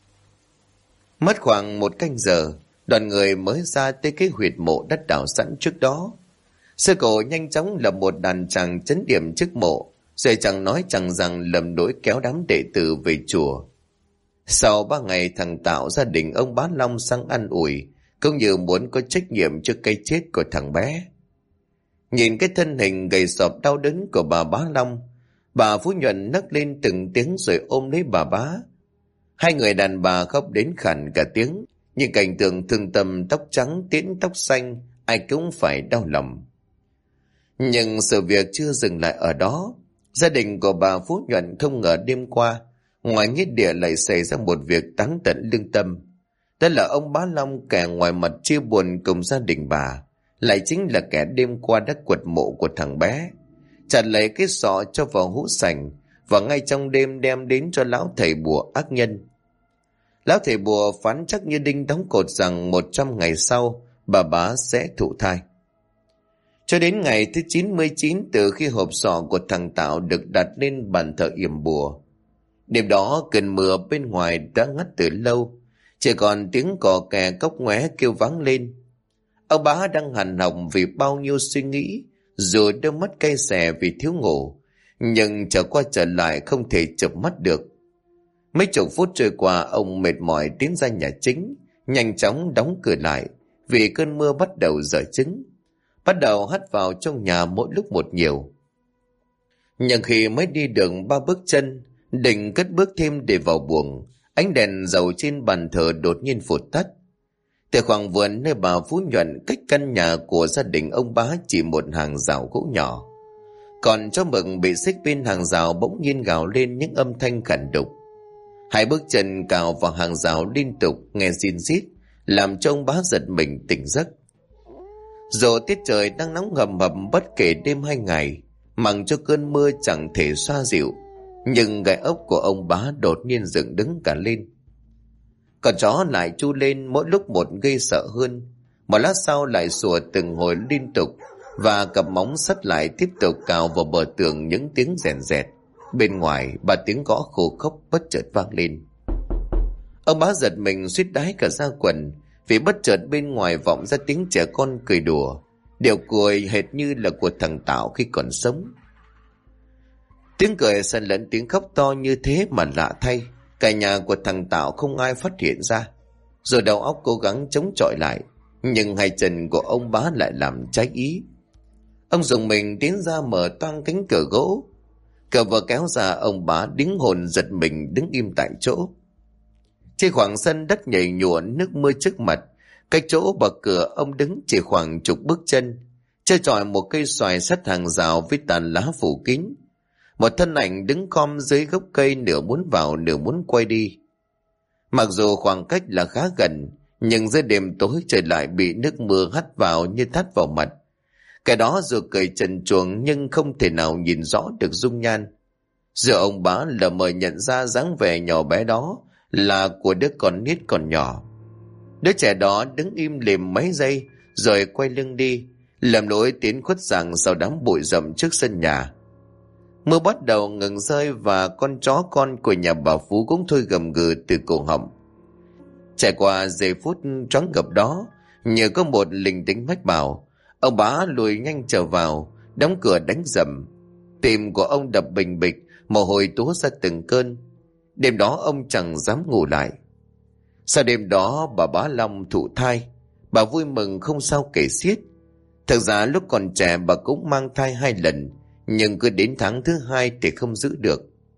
Mất khoảng 1 canh giờ, đoàn người mới ra tới cái huyệt mộ đất đào sẵn trước đó. Sư cổ nhanh chóng lập một đàn tràng chấn điểm trước mộ, rồi chẳng nói chẳng rằng lầm đối kéo đám đệ tử về chùa. Sau 3 ngày thằng Tạo gia đình ông Bá Long sang ăn ủi, cũng như muốn có trách nhiệm cho cái chết của thằng bé. Nhìn cái thân hình gầy sọp đau đớn của bà Bá Long, bà Phú Nhuận nấc lên từng tiếng rồi ôm lấy bà Bá. Hai người đàn bà khóc đến khản cả tiếng, nhưng cảnh tượng thương tâm tóc trắng tiễn tóc xanh, ai cũng phải đau lòng. Nhưng sự việc chưa dừng lại ở đó. Gia đình của bà Phú Nhuận không ngờ đêm qua, ngoài nghĩa địa lại xảy ra một việc táng tận lương tâm. Đó là ông Bá Long, kẻ ngoài mặt chia buồn cùng gia đình bà, lại chính là kẻ đêm qua đã quật mộ của thằng bé, chặt lấy cái sọ cho vào hũ sành, và ngay trong đêm đem đến cho lão thầy bùa ác nhân. Lão thầy bùa phán chắc như đinh đóng cột rằng 100 ngày sau bà Bá sẽ thụ thai. Cho đến ngày thứ 99 từ khi hộp sọ của thằng Tạo được đặt lên bàn thờ yểm bùa, đêm đó cơn mưa bên ngoài đã ngắt từ lâu, chỉ còn tiếng cò kè cóc ngoé kêu vang lên. Ông Bá đang hằn học vì bao nhiêu suy nghĩ, rồi đôi mắt cay xè vì thiếu ngủ, nhưng trở qua trở lại không thể chợp mắt được. Mấy chục phút trôi qua, ông mệt mỏi tiến ra nhà chính, nhanh chóng đóng cửa lại vì cơn mưa bắt đầu rơi trứng, bắt đầu hắt vào trong nhà mỗi lúc một nhiều. Nhưng khi mới đi được 3 bước chân, định cất bước thêm để vào buồng, ánh đèn dầu trên bàn thờ đột nhiên phụt tắt. Từ khoảng vườn nơi bà Phú Nhuận, cách căn nhà của gia đình ông Bá chỉ một hàng rào gỗ nhỏ. Còn chó mực bị xích bên hàng rào bỗng nhiên gào lên những âm thanh khản đục. 2 bước chân cào vào hàng rào liên tục nghe rin rít, làm cho ông Bá giật mình tỉnh giấc. Dù tiết trời đang nóng hầm hập bất kể đêm hay ngày, mặc cho cơn mưa chẳng thể xoa dịu, nhưng gai ốc của ông Bá đột nhiên dựng đứng cả lên. Con chó lại chu lên mỗi lúc một gây sợ hơn. Một lát sau lại sủa từng hồi liên tục, và cặp móng sắt lại tiếp tục cào vào bờ tường những tiếng rèn rẹt. Bên ngoài 3 tiếng gõ khô khốc bất chợt vang lên. Ông Bá giật mình suýt đái cả da quần, vì bất chợt bên ngoài vọng ra tiếng trẻ con cười đùa, điệu cười hệt như là của thằng Tạo khi còn sống. Tiếng cười xen lẫn tiếng khóc to như thế mà lạ thay, cả nhà của thằng Tạo không ai phát hiện ra. Rồi đầu óc cố gắng chống chọi lại, nhưng hai chân của ông bá lại làm trái ý. Ông dùng mình tiến ra mở toang cánh cửa gỗ. Cửa vừa kéo ra, ông bá đứng hồn giật mình đứng im tại chỗ. Trên khoảng sân đất nhầy nhụa, nước mưa trước mặt, cách chỗ bậc cửa ông đứng chỉ khoảng chục bước chân, chơi chọi một cây xoài sắt hàng rào với tàn lá phủ kín. Một thân ảnh đứng khom dưới gốc cây, nửa muốn vào nửa muốn quay đi. Mặc dù khoảng cách là khá gần, nhưng dưới đêm tối trời lại bị nước mưa hắt vào như thắt vào mặt. Cái đó dù cười trần truồng nhưng không thể nào nhìn rõ được dung nhan. Giờ ông bá lờ mờ nhận ra dáng vẻ nhỏ bé đó là của đứa con nít còn nhỏ. Đứa trẻ đó đứng im lìm mấy giây rồi quay lưng đi, lầm lỗi tiến khuất dạng sau đám bụi rậm trước sân nhà. Mưa bắt đầu ngừng rơi và con chó con của nhà bà Phú cũng thôi gầm gừ từ cổ họng. Trải qua giây phút choáng ngợp đó, nhờ có một linh tính mách bảo, ông bá lùi nhanh trở vào, đóng cửa đánh rầm. Tim của ông đập bình bịch, mồ hôi túa ra từng cơn. Đêm đó ông chẳng dám ngủ lại. Sau đêm đó bà Bá Long thụ thai, bà vui mừng không sao kể xiết. Thực ra lúc còn trẻ bà cũng mang thai 2 lần, nhưng cứ đến tháng thứ 2 thì không giữ được.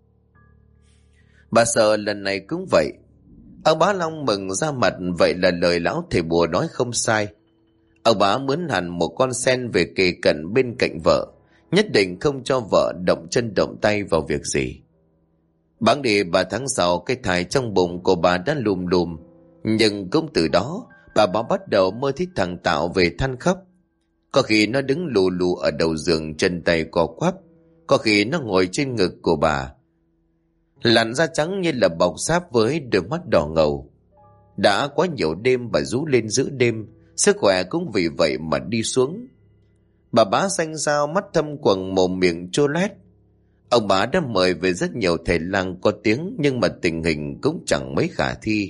Bà sợ lần này cũng vậy. Ông Bá Long mừng ra mặt, vậy là lời lão thầy bùa nói không sai. Ông bá mướn hẳn một con sen về kề cận bên cạnh vợ, nhất định không cho vợ động chân động tay vào việc gì. Bẵng đi 3 tháng sau, cái thai trong bụng của bà đã lùm lùm, nhưng cũng từ đó bà bắt đầu mơ thấy thằng Tạo về than khóc. Có khi nó đứng lù lù ở đầu giường, chân tay co quắp, có khi nó ngồi trên ngực của bà, làn da trắng như là bọc sáp với đôi mắt đỏ ngầu. Đã quá nhiều đêm bà rú lên giữa đêm, sức khỏe cũng vì vậy mà đi xuống. Bà bá xanh xao, mắt thâm quầng, mồm miệng chô lét. Ông bá đã mời về rất nhiều thầy lang có tiếng, nhưng mà tình hình cũng chẳng mấy khả thi.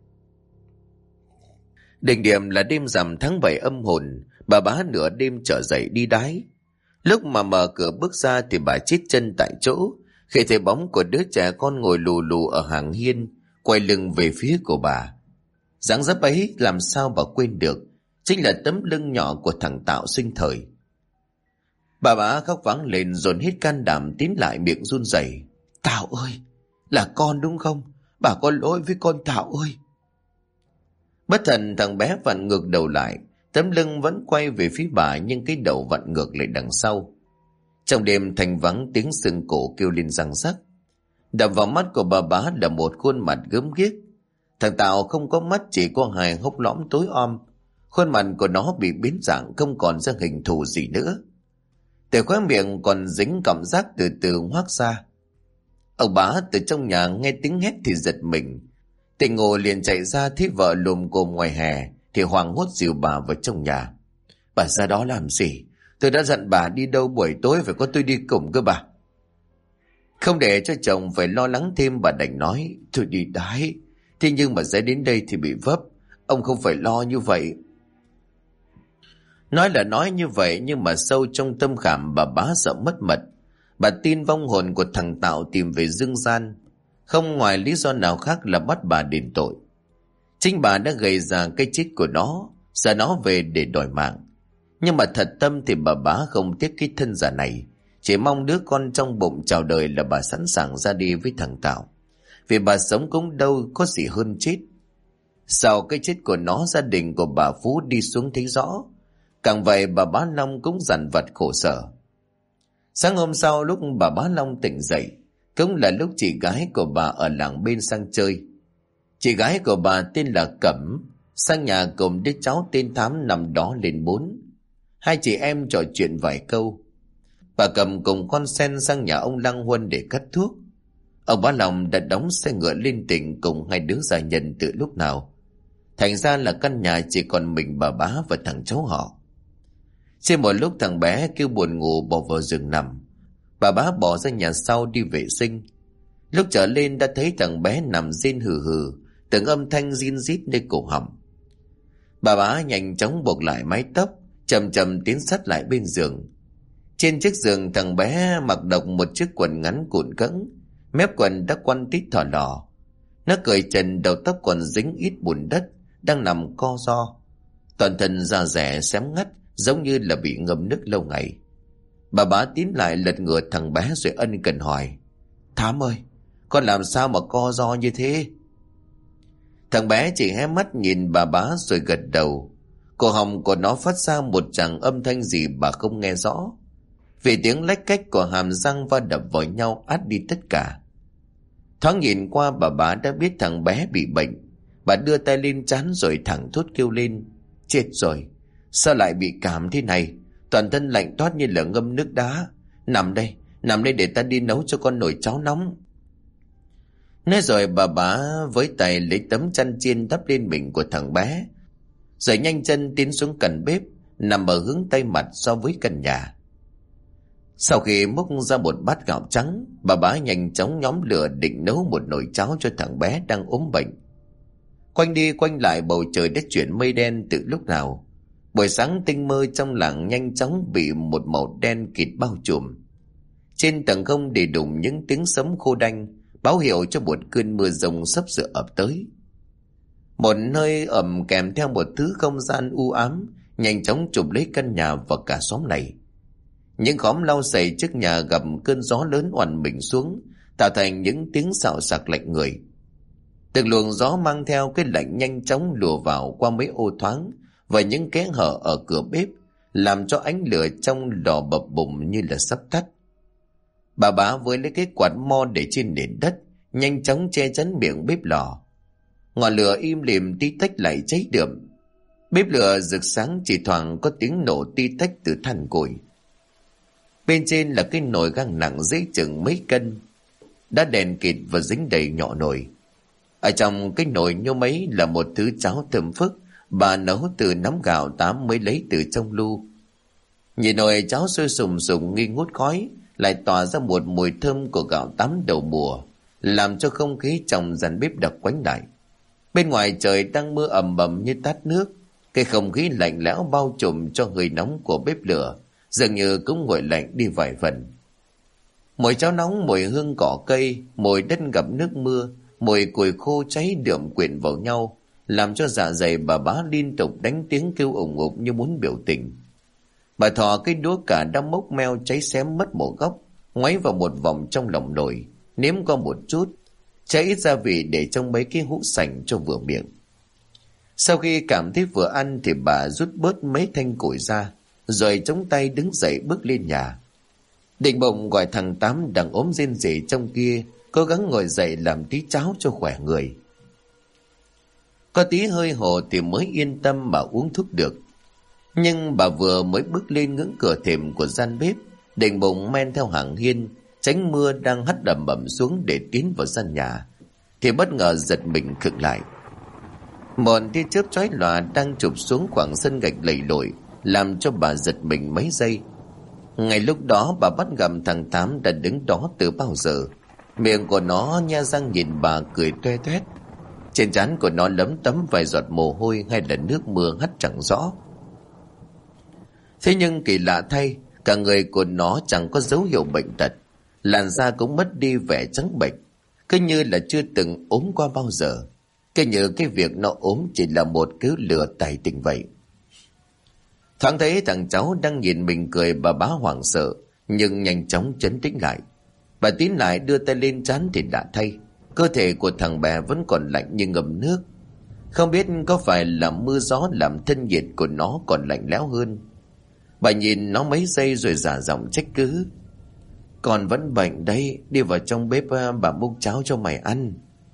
Đỉnh điểm là đêm rằm tháng 7 âm hồn, bà bá nửa đêm trở dậy đi đái. Lúc mà mở cửa bước ra thì bà chết chân tại chỗ, khi thấy bóng của đứa trẻ con ngồi lù lù ở hàng hiên, quay lưng về phía của bà. Dáng dấp ấy làm sao bà quên được, chính là tấm lưng nhỏ của thằng Tạo sinh thời. Bà bá khóc váng lên, dồn hết can đảm tiến lại, miệng run rẩy. Tạo ơi, là con đúng không? Bà có lỗi với con Tạo ơi. Bất thần thằng bé vặn ngược đầu lại, tấm lưng vẫn quay về phía bà, nhưng cái đầu vặn ngược lại đằng sau. Trong đêm thanh vắng, tiếng xương cổ kêu lên răng rắc. Đập vào mắt của bà bá là một khuôn mặt gớm ghiếc. Thằng Tạo không có mắt, chỉ có 2 hốc lõm tối om. Khuôn mặt của nó bị biến dạng, không còn ra hình thù gì nữa. Từ khóe miệng còn dính cảm giác từ từ hoác ra. Ông bá từ trong nhà nghe tiếng hét thì giật mình. Tỉnh ngộ liền chạy ra, thấy vợ lùm cồm ngoài hè thì hoảng hốt dìu bà vào trong nhà. Bà ra đó làm gì? Tôi đã dặn bà đi đâu buổi tối phải có tôi đi cùng cơ bà. Không để cho chồng phải lo lắng thêm, bà đành nói, tôi đi đái. Thế nhưng mà sẽ đến đây thì bị vấp. Ông không phải lo như vậy. Nói là nói như vậy, nhưng mà sâu trong tâm khảm bà bá sợ mất mật. Bà tin vong hồn của thằng Tạo tìm về dương gian, không ngoài lý do nào khác là bắt bà đền tội. Chính bà đã gây ra cái chết của nó, sợ nó về để đòi mạng. Nhưng mà thật tâm thì bà bá không tiếc cái thân giả này, chỉ mong đứa con trong bụng chào đời là bà sẵn sàng ra đi với thằng Tạo. Vì bà sống cũng đâu có gì hơn chết. Sau cái chết của nó, gia đình của bà Phú đi xuống thấy rõ. Càng vậy bà Bá Long cũng dằn vặt khổ sở. Sáng hôm sau, lúc bà Bá Long tỉnh dậy, cũng là lúc chị gái của bà ở làng bên sang chơi. Chị gái của bà tên là Cẩm, sang nhà cùng đứa cháu tên Thám nằm đó lên 4. Hai chị em trò chuyện vài câu. Bà Cẩm cùng con sen sang nhà ông Lăng Huân để cắt thuốc. Ông Bá Long đã đóng xe ngựa lên tỉnh cùng 2 đứa gia nhân từ lúc nào. Thành ra là căn nhà chỉ còn mình bà bá và thằng cháu họ. Trên một lúc thằng bé kêu buồn ngủ bỏ vào giường nằm, bà bá bỏ ra nhà sau đi vệ sinh. Lúc trở lên đã thấy thằng bé nằm rên hừ hừ, từng âm thanh rin rít nơi cổ họng. Bà bá nhanh chóng buộc lại mái tóc, chậm chậm tiến sát lại bên giường. Trên chiếc giường, thằng bé mặc độc một chiếc quần ngắn cụn cẫng, mép quần đã quăn tít thỏ lò. Nó cởi trần, đầu tóc còn dính ít bùn đất, đang nằm co ro. Toàn thân da rẻ xém ngắt, giống như là bị ngâm nước lâu ngày. Bà bá tiến lại lật ngửa thằng bé rồi ân cần hỏi: Thám ơi, con làm sao mà co ro như thế? Thằng bé chỉ hé mắt nhìn bà bá rồi gật đầu. Cổ họng của nó phát ra một tràng âm thanh gì bà không nghe rõ, vì tiếng lách cách của hàm răng va đập vào nhau át đi tất cả. Thoáng nhìn qua bà bá đã biết thằng bé bị bệnh. Bà đưa tay lên trán rồi thẳng thốt kêu lên: Chết rồi, sao lại bị cảm thế này? Toàn thân lạnh toát như là ngâm nước đá. Nằm đây để ta đi nấu cho con nồi cháo nóng. Nói rồi bà bá với tay lấy tấm chăn chiên đắp lên mình của thằng bé, rồi nhanh chân tiến xuống căn bếp, nằm ở hướng tây mặt so với căn nhà. Sau khi múc ra một bát gạo trắng, bà bá nhanh chóng nhóm lửa định nấu một nồi cháo cho thằng bé đang ốm bệnh. Quanh đi quanh lại bầu trời đã chuyển mây đen từ lúc nào. Buổi sáng tinh mơ trong làng nhanh chóng bị một màu đen kịt bao trùm. Trên tầng không để đùng những tiếng sấm khô đanh, báo hiệu cho một cơn mưa rông sắp sửa ập tới. Một nơi ẩm kèm theo một thứ không gian u ám nhanh chóng chụp lấy căn nhà và cả xóm này. Những khóm lau sậy trước nhà gặp cơn gió lớn oằn mình xuống, tạo thành những tiếng xào xạc lạnh người. Từng luồng gió mang theo cái lạnh nhanh chóng lùa vào qua mấy ô thoáng và những kẽ hở ở cửa bếp, làm cho ánh lửa trong lò bập bùng như là sắp tắt. Bà bá với lấy cái quạt mo để trên nền đất, nhanh chóng che chắn miệng bếp lò. Ngọn lửa im lìm tí tách lại cháy đượm. Bếp lửa rực sáng, chỉ thoảng có tiếng nổ tí tách từ than củi. Bên trên là cái nồi gang nặng dễ chừng mấy cân, đã đèn kịt và dính đầy nhọ nồi. Ở trong cái nồi nhôm ấy là một thứ cháo thơm phức, bà nấu từ nắm gạo tám mới lấy từ trong lu. Nhìn nồi cháo sôi sùng sùng nghi ngút khói, lại tỏa ra một mùi thơm của gạo tám đầu mùa, làm cho không khí trong gian bếp đặc quánh lại. Bên ngoài trời đang mưa ầm ầm như tát nước, cái không khí lạnh lẽo bao trùm cho hơi nóng của bếp lửa dường như cũng nguội lạnh đi vài phần. Mùi cháo nóng, mùi hương cỏ cây, mùi đất gặp nước mưa, mùi củi khô cháy đượm quyện vào nhau, làm cho dạ dày bà bá liên tục đánh tiếng kêu ủng ục như muốn biểu tình. Bà thò cái đũa cả đã mốc meo cháy xém mất một góc, ngoáy vào một vòng trong lòng nồi, nếm qua một chút, cháy ít gia vị để trong mấy cái hũ sành cho vừa miệng. Sau khi cảm thấy vừa ăn thì bà rút bớt mấy thanh củi ra, rồi chống tay đứng dậy bước lên nhà. Định bụng gọi thằng Tám đang ốm rên rỉ trong kia cố gắng ngồi dậy làm tí cháo cho khỏe người. Có tí hơi hồ thì mới yên tâm mà uống thuốc được. Nhưng bà vừa mới bước lên ngưỡng cửa thềm của gian bếp, định bụng men theo hàng hiên tránh mưa đang hắt đầm bầm xuống để tiến vào gian nhà, thì bất ngờ giật mình khựng lại. Một tia chớp chói lòa đang chụp xuống khoảng sân gạch lầy lội, làm cho bà giật mình mấy giây. Ngay lúc đó bà bắt gặp thằng Tám đã đứng đó từ bao giờ. Miệng của nó nhe răng nhìn bà cười toe toét. Trên trán của nó lấm tấm vài giọt mồ hôi hay là nước mưa hắt chẳng rõ. Thế nhưng kỳ lạ thay, cả người của nó chẳng có dấu hiệu bệnh tật, làn da cũng mất đi vẻ trắng bệch, cứ như là chưa từng ốm qua bao giờ. Cứ như cái việc nó ốm chỉ là một cứ lừa tài tình vậy. Thoáng thấy thằng cháu đang nhìn mình cười, bà bá hoảng sợ nhưng nhanh chóng trấn tĩnh lại. Bà tiến lại đưa tay lên trán thì đã thay, cơ thể của thằng bé vẫn còn lạnh như ngầm nước. Không biết có phải là mưa gió làm thân nhiệt của nó còn lạnh lẽo hơn. Bà nhìn nó mấy giây rồi giả giọng trách cứ: "Con vẫn bệnh đấy, đi vào trong bếp bà múc cháo cho mày ăn."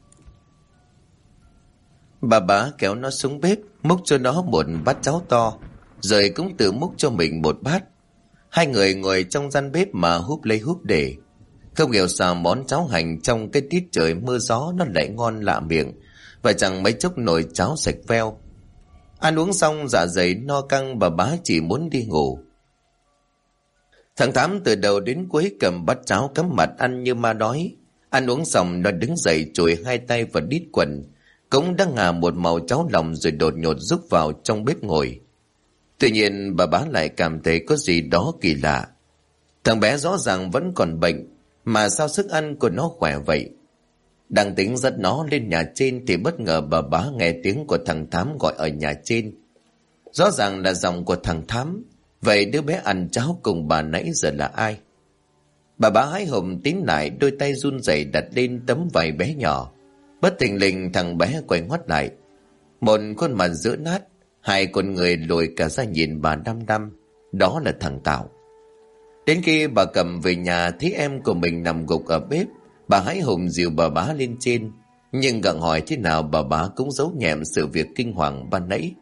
Bà bá kéo nó xuống bếp, múc cho nó một bát cháo to, rồi cũng tự múc cho mình một bát. Hai người ngồi trong gian bếp mà húp lấy húp để. Không hiểu sao món cháo hành trong cái tiết trời mưa gió nó lại ngon lạ miệng, và chẳng mấy chốc nồi cháo sạch veo. Ăn uống xong dạ dày no căng, bà bá chỉ muốn đi ngủ. Thằng Tám từ đầu đến cuối cầm bát cháo cắm mặt ăn như ma đói. Ăn uống xong nó đứng dậy chùi hai tay vào đít quần, cũng đang ngả một màu cháo lòng rồi đột nhột rúc vào trong bếp ngồi. Tuy nhiên bà bá lại cảm thấy có gì đó kỳ lạ. Thằng bé rõ ràng vẫn còn bệnh, mà sao sức ăn của nó khỏe vậy? Đang tính dắt nó lên nhà trên thì bất ngờ bà bá nghe tiếng của thằng Thám gọi ở nhà trên. Rõ ràng là giọng của thằng Thám. Vậy đứa bé ăn cháo cùng bà nãy giờ là ai? Bà bá hái hùng tín lại, đôi tay run rẩy đặt lên tấm vải bé nhỏ. Bất thình lình thằng bé quay ngoắt lại. Một khuôn mặt dữ nát, hai con người lồi cả ra nhìn bà đăm đăm. Đó là thằng Tạo. Đến khi bà Cầm về nhà thấy em của mình nằm gục ở bếp, bà hái hùng dìu bà bá lên trên. Nhưng gặng hỏi thế nào bà bá cũng giấu nhẹm sự việc kinh hoàng ban nãy.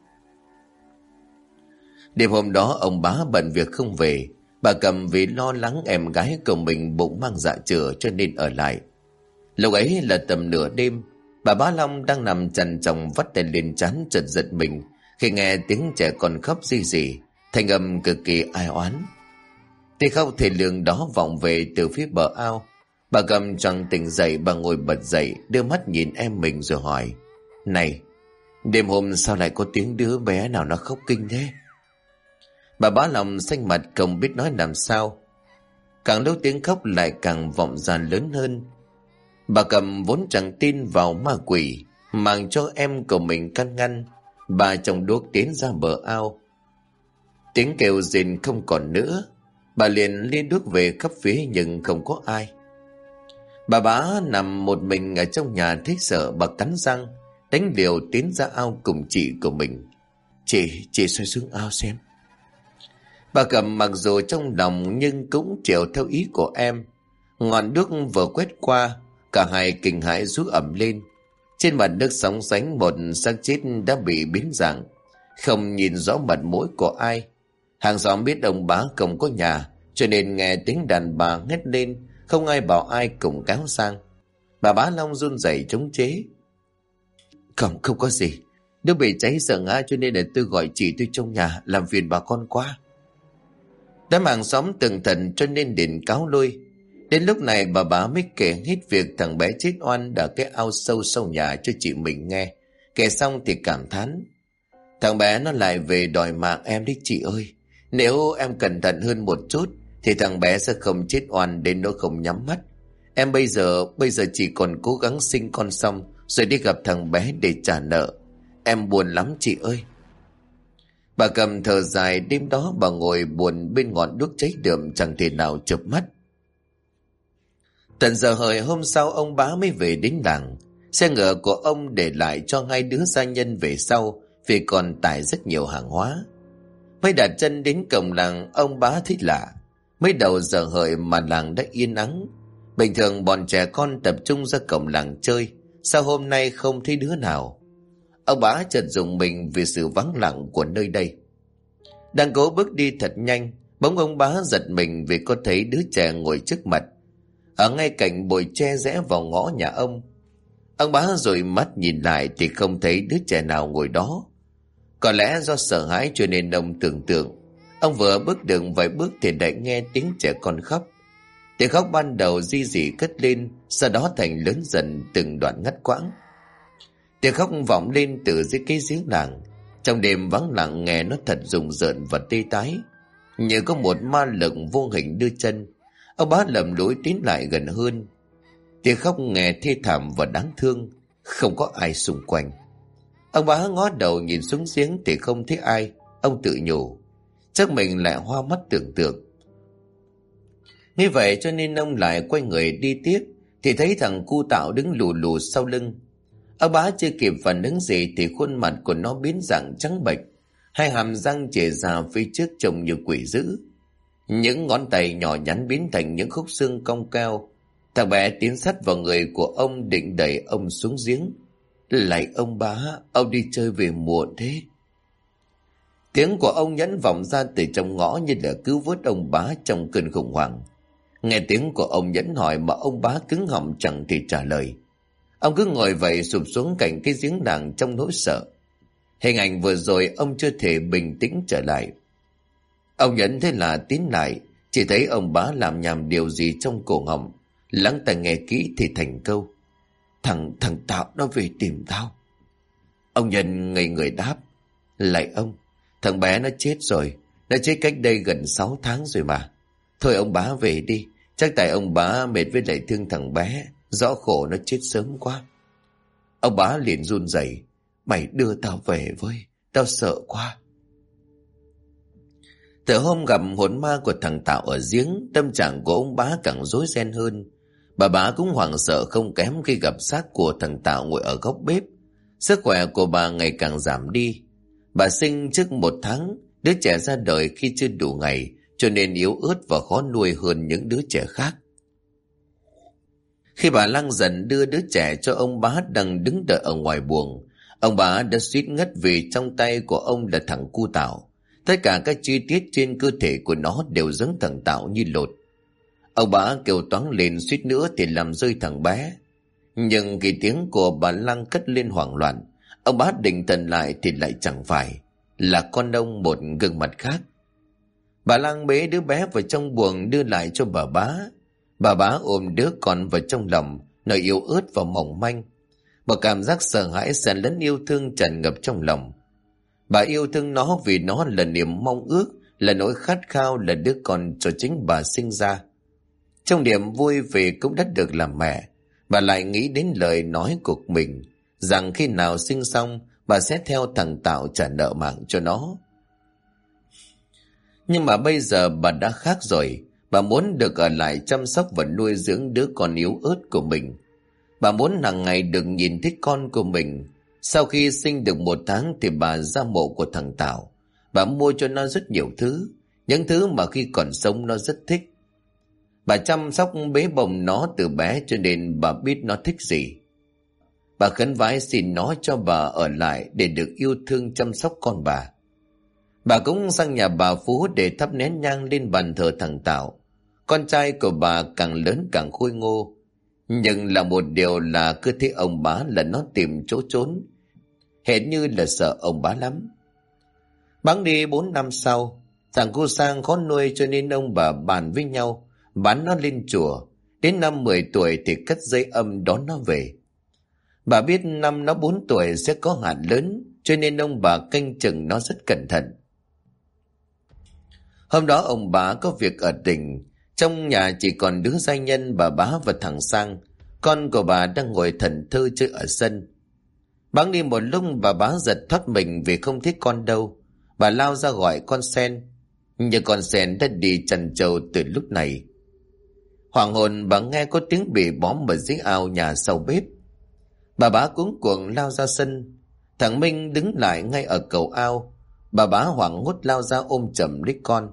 Đêm hôm đó ông bá bận việc không về. Bà Cầm vì lo lắng em gái của mình bụng mang dạ chửa cho nên ở lại. Lúc ấy là tầm nửa đêm. Bà Bá Long đang nằm trằn trọc vắt tay lên trán chợt giật mình khi nghe tiếng trẻ con khóc rì rì, thanh âm cực kỳ ai oán. Tiếng khóc thê lương đó vọng về từ phía bờ ao. Bà Cầm choàng tỉnh dậy, bà ngồi bật dậy, đưa mắt nhìn em mình rồi hỏi: "Này, đêm hôm sao lại có tiếng đứa bé nào nó khóc kinh thế?" Bà Bá Long xanh mặt không biết nói làm sao. Càng lúc tiếng khóc lại càng vọng ra lớn hơn. Bà Cầm vốn chẳng tin vào ma quỷ, mang cho em của mình can ngăn. Bà chồng đuốc tiến ra bờ ao. Tiếng kêu rên không còn nữa. Bà liền liên đuốc về khắp phía nhưng không có ai. Bà Bá nằm một mình ở trong nhà thấy sợ, bà cắn răng đánh liều tiến ra ao cùng chị của mình. Chị xoay xuống ao xem." Bà Cầm mặc dù trong lòng nhưng cũng chịu theo ý của em. Ngọn đuốc vừa quét qua, cả hai kinh hãi rú ẩm lên. Trên mặt nước sóng sánh một xác chết đã bị biến dạng, không nhìn rõ mặt mũi của ai. Hàng xóm biết ông bá không có nhà, cho nên nghe tiếng đàn bà hét lên, không ai bảo ai cùng kéo sang. Bà Bá Long run rẩy chống chế: Không có gì. Đứa bị cháy sợ ngã cho nên là tôi gọi chị tôi trong nhà, làm phiền bà con quá." Đám hàng xóm tường thần cho nên đến cáo lui. Đến lúc này bà bá mới kể hết việc thằng bé chết oan ở cái ao sâu sau nhà cho chị mình nghe. Kể xong thì cảm thán: "Thằng bé nó lại về đòi mạng em đấy chị ơi. Nếu em cẩn thận hơn một chút thì thằng bé sẽ không chết oan đến nỗi không nhắm mắt. Em bây giờ chỉ còn cố gắng sinh con xong rồi đi gặp thằng bé để trả nợ. Em buồn lắm chị ơi." Bà Cầm thở dài, đêm đó bà ngồi buồn bên ngọn đuốc cháy đượm chẳng thể nào chợp mắt. Tận giờ hợi hôm sau ông bá mới về đến làng. Xe ngựa của ông để lại cho hai đứa gia nhân về sau vì còn tải rất nhiều hàng hóa. Mới đặt chân đến cổng làng, ông bá thấy lạ. Mới đầu giờ hợi mà làng đã yên ắng. Bình thường bọn trẻ con tập trung ra cổng làng chơi, sao hôm nay không thấy đứa nào? Ông bá chợt rùng mình vì sự vắng lặng của nơi đây. Đang cố bước đi thật nhanh, bỗng ông bá giật mình vì có thấy đứa trẻ ngồi trước mặt, ở ngay cạnh bụi tre rẽ vào ngõ nhà ông. Ông bá rồi mắt nhìn lại thì không thấy đứa trẻ nào ngồi đó. Có lẽ do sợ hãi cho nên ông tưởng tượng. Ông vừa bước được vài bước thì lại nghe tiếng trẻ con khóc. Tiếng khóc ban đầu ri rỉ cất lên, sau đó thành lớn dần từng đoạn ngắt quãng. Tiếng khóc vọng lên từ dưới cái giếng làng. Trong đêm vắng lặng nghe nó thật rùng rợn và tê tái, như có một ma lực vô hình đưa chân. Ông bá lầm lũi tiến lại gần hơn. Tiếng khóc nghe thê thảm và đáng thương, không có ai xung quanh. Ông bá ngó đầu nhìn xuống giếng thì không thấy ai. Ông tự nhủ chắc mình lại hoa mắt tưởng tượng. Như vậy cho nên ông lại quay người đi tiếp thì thấy thằng cu Tạo đứng lù lù sau lưng. Ông bá chưa kịp phản ứng gì thì khuôn mặt của nó biến dạng trắng bệch, hai hàm răng chẻ ra phía trước trông như quỷ dữ. Những ngón tay nhỏ nhắn biến thành những khúc xương cong cao. Thằng bé tiến sát vào người của ông định đẩy ông xuống giếng. "Lạy ông bá, ông đi chơi về muộn thế." Tiếng của ông nhẫn vọng ra từ trong ngõ như là cứu vớt ông bá trong cơn khủng hoảng. Nghe tiếng của ông nhẫn hỏi mà ông bá cứng họng chẳng thể trả lời. Ông cứ ngồi vậy sụp xuống cạnh cái giếng đàng trong nỗi sợ. Hình ảnh vừa rồi ông chưa thể bình tĩnh trở lại. Ông nhẫn thế là tiến lại, chỉ thấy ông bá làm nhảm điều gì trong cổ họng. Lắng tai nghe kỹ thì thành câu: Thằng Tạo nó về tìm tao." Ông Nhân ngây người đáp: "Lạy ông, thằng bé nó chết rồi. Nó chết cách đây gần 6 tháng rồi mà. Thôi ông bá về đi, chắc tại ông bá mệt với lại thương thằng bé, rõ khổ nó chết sớm quá." Ông bá liền run rẩy: "Mày đưa tao về với, tao sợ quá." Từ hôm gặp hồn ma của thằng Tạo ở giếng, tâm trạng của ông bá càng rối ren hơn. Bà bá cũng hoảng sợ không kém khi gặp xác của thằng Tạo ngồi ở góc bếp. Sức khỏe của bà ngày càng giảm đi. Bà sinh trước 1 tháng, đứa trẻ ra đời khi chưa đủ ngày, cho nên yếu ớt và khó nuôi hơn những đứa trẻ khác. Khi bà Lăng dần đưa đứa trẻ cho ông bá đang đứng đợi ở ngoài buồng, ông bá đã suýt ngất vì trong tay của ông là thằng cu Tạo. Tất cả các chi tiết trên cơ thể của nó đều giống thằng Tạo như lột. Ông bá kêu toáng lên suýt nữa thì làm rơi thằng bé. Nhưng khi tiếng của bà Lăng cất lên hoảng loạn, ông bá định thần lại thì lại chẳng phải, là con ông một gương mặt khác. Bà Lăng bế đứa bé vào trong buồng đưa lại cho bà bá. Bà bá ôm đứa con vào trong lòng, nơi yếu ớt và mỏng manh. Bà cảm giác sợ hãi xen lẫn yêu thương tràn ngập trong lòng. Bà yêu thương nó vì nó là niềm mong ước, là nỗi khát khao, là đứa con cho chính bà sinh ra. Trong niềm vui vì cũng đã được làm mẹ, bà lại nghĩ đến lời nói của mình, rằng khi nào sinh xong, bà sẽ theo thằng Tạo trả nợ mạng cho nó. Nhưng mà bây giờ bà đã khác rồi. Bà muốn được ở lại chăm sóc và nuôi dưỡng đứa con yếu ớt của mình. Bà muốn hàng ngày được nhìn thấy con của mình. Sau khi sinh được 1 tháng thì bà ra mộ của thằng Tạo. Bà mua cho nó rất nhiều thứ, những thứ mà khi còn sống nó rất thích. Bà chăm sóc bế bồng nó từ bé cho nên bà biết nó thích gì. Bà khấn vái xin nó cho bà ở lại để được yêu thương chăm sóc con bà. Bà cũng sang nhà bà Phú để thắp nén nhang lên bàn thờ thằng Tạo. Con trai của bà càng lớn càng khôi ngô. Nhưng là một điều là cứ thấy ông bá là nó tìm chỗ trốn, hệt như là sợ ông bá lắm. Bẵng đi 4 năm sau, thằng cô Sang khó nuôi cho nên ông bà bàn với nhau bán nó lên chùa. Đến năm 10 tuổi thì cất dây âm đón nó về. Bà biết năm nó 4 tuổi sẽ có hạn lớn, cho nên ông bà canh chừng nó rất cẩn thận. Hôm đó ông bá có việc ở tỉnh. Trong nhà chỉ còn đứa gia nhân bà bá và thằng Sang. Con của bà đang ngồi thẫn thơ chơi ở sân. Bẵng đi một lúc bà bá giật thoát mình vì không thấy con đâu. Bà lao ra gọi con Sen, nhưng con Sen đã đi chăn trâu từ lúc này. Hoàng hồn bà nghe có tiếng bị bóm ở dưới ao nhà sau bếp. Bà bá cuống cuồng lao ra sân. Thằng Minh đứng lại ngay ở cầu ao. Bà bá hoảng hốt lao ra ôm chầm lấy con.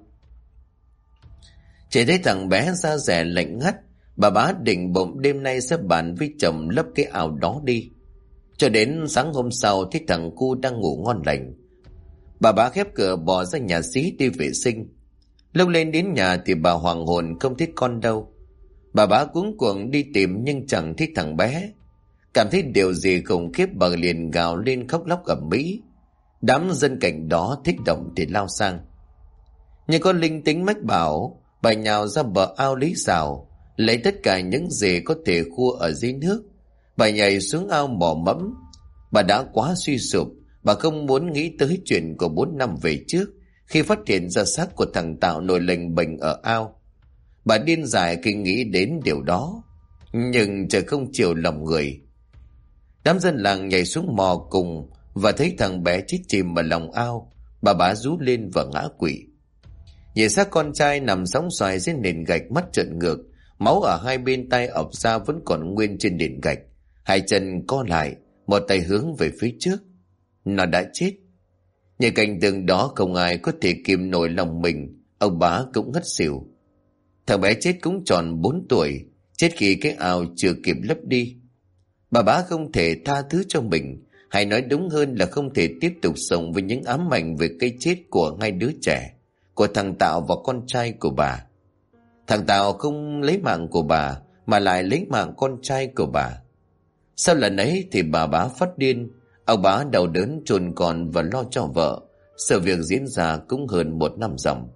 Chỉ thấy thằng bé da dẻ lạnh ngắt. Bà bá định bụng đêm nay sẽ bàn với chồng lấp cái ao đó đi. Cho đến sáng hôm sau thấy thằng cu đang ngủ ngon lành. Bà bá khép cửa bỏ ra nhà xí đi vệ sinh. Lúc lên đến nhà thì bà hoàng hồn không thấy con đâu. Bà bá cuống cuồng đi tìm nhưng chẳng thấy thằng bé. Cảm thấy điều gì khủng khiếp bà liền gào lên khóc lóc ầm ĩ. Đám dân cảnh đó thích động thì lao sang. Nhưng có linh tính mách bảo, bà nhào ra bờ ao lấy rào, lấy tất cả những gì có thể khua ở dưới nước. Bà nhảy xuống ao mò mẫm. Bà đã quá suy sụp. Bà không muốn nghĩ tới chuyện của 4 năm về trước, khi phát hiện ra xác của thằng Tạo nổi lềnh bềnh ở ao. Bà điên dại khi nghĩ đến điều đó. Nhưng trời không chiều lòng người. Đám dân làng nhảy xuống mò cùng và thấy thằng bé chết chìm ở lòng ao. Bà bá rú lên và ngã quỵ. Nhìn xác con trai nằm sóng xoài trên nền gạch, mắt trợn ngược, máu ở hai bên tay ọc ra vẫn còn nguyên trên nền gạch. Hai chân co lại, một tay hướng về phía trước. Nó đã chết. Nhìn cảnh tượng đó không ai có thể kìm nổi lòng mình. Ông bá cũng ngất xỉu. Thằng bé chết cũng tròn 4 tuổi, chết khi cái ao chưa kịp lấp đi. Bà bá không thể tha thứ cho mình, hay nói đúng hơn là không thể tiếp tục sống với những ám ảnh về cái chết của hai đứa trẻ, của thằng Tạo và con trai của bà. Thằng Tạo không lấy mạng của bà mà lại lấy mạng con trai của bà. Sau lần ấy thì bà bá phát điên. Ông bá đau đớn chôn con và lo cho vợ. Sự việc diễn ra cũng hơn 1 năm ròng.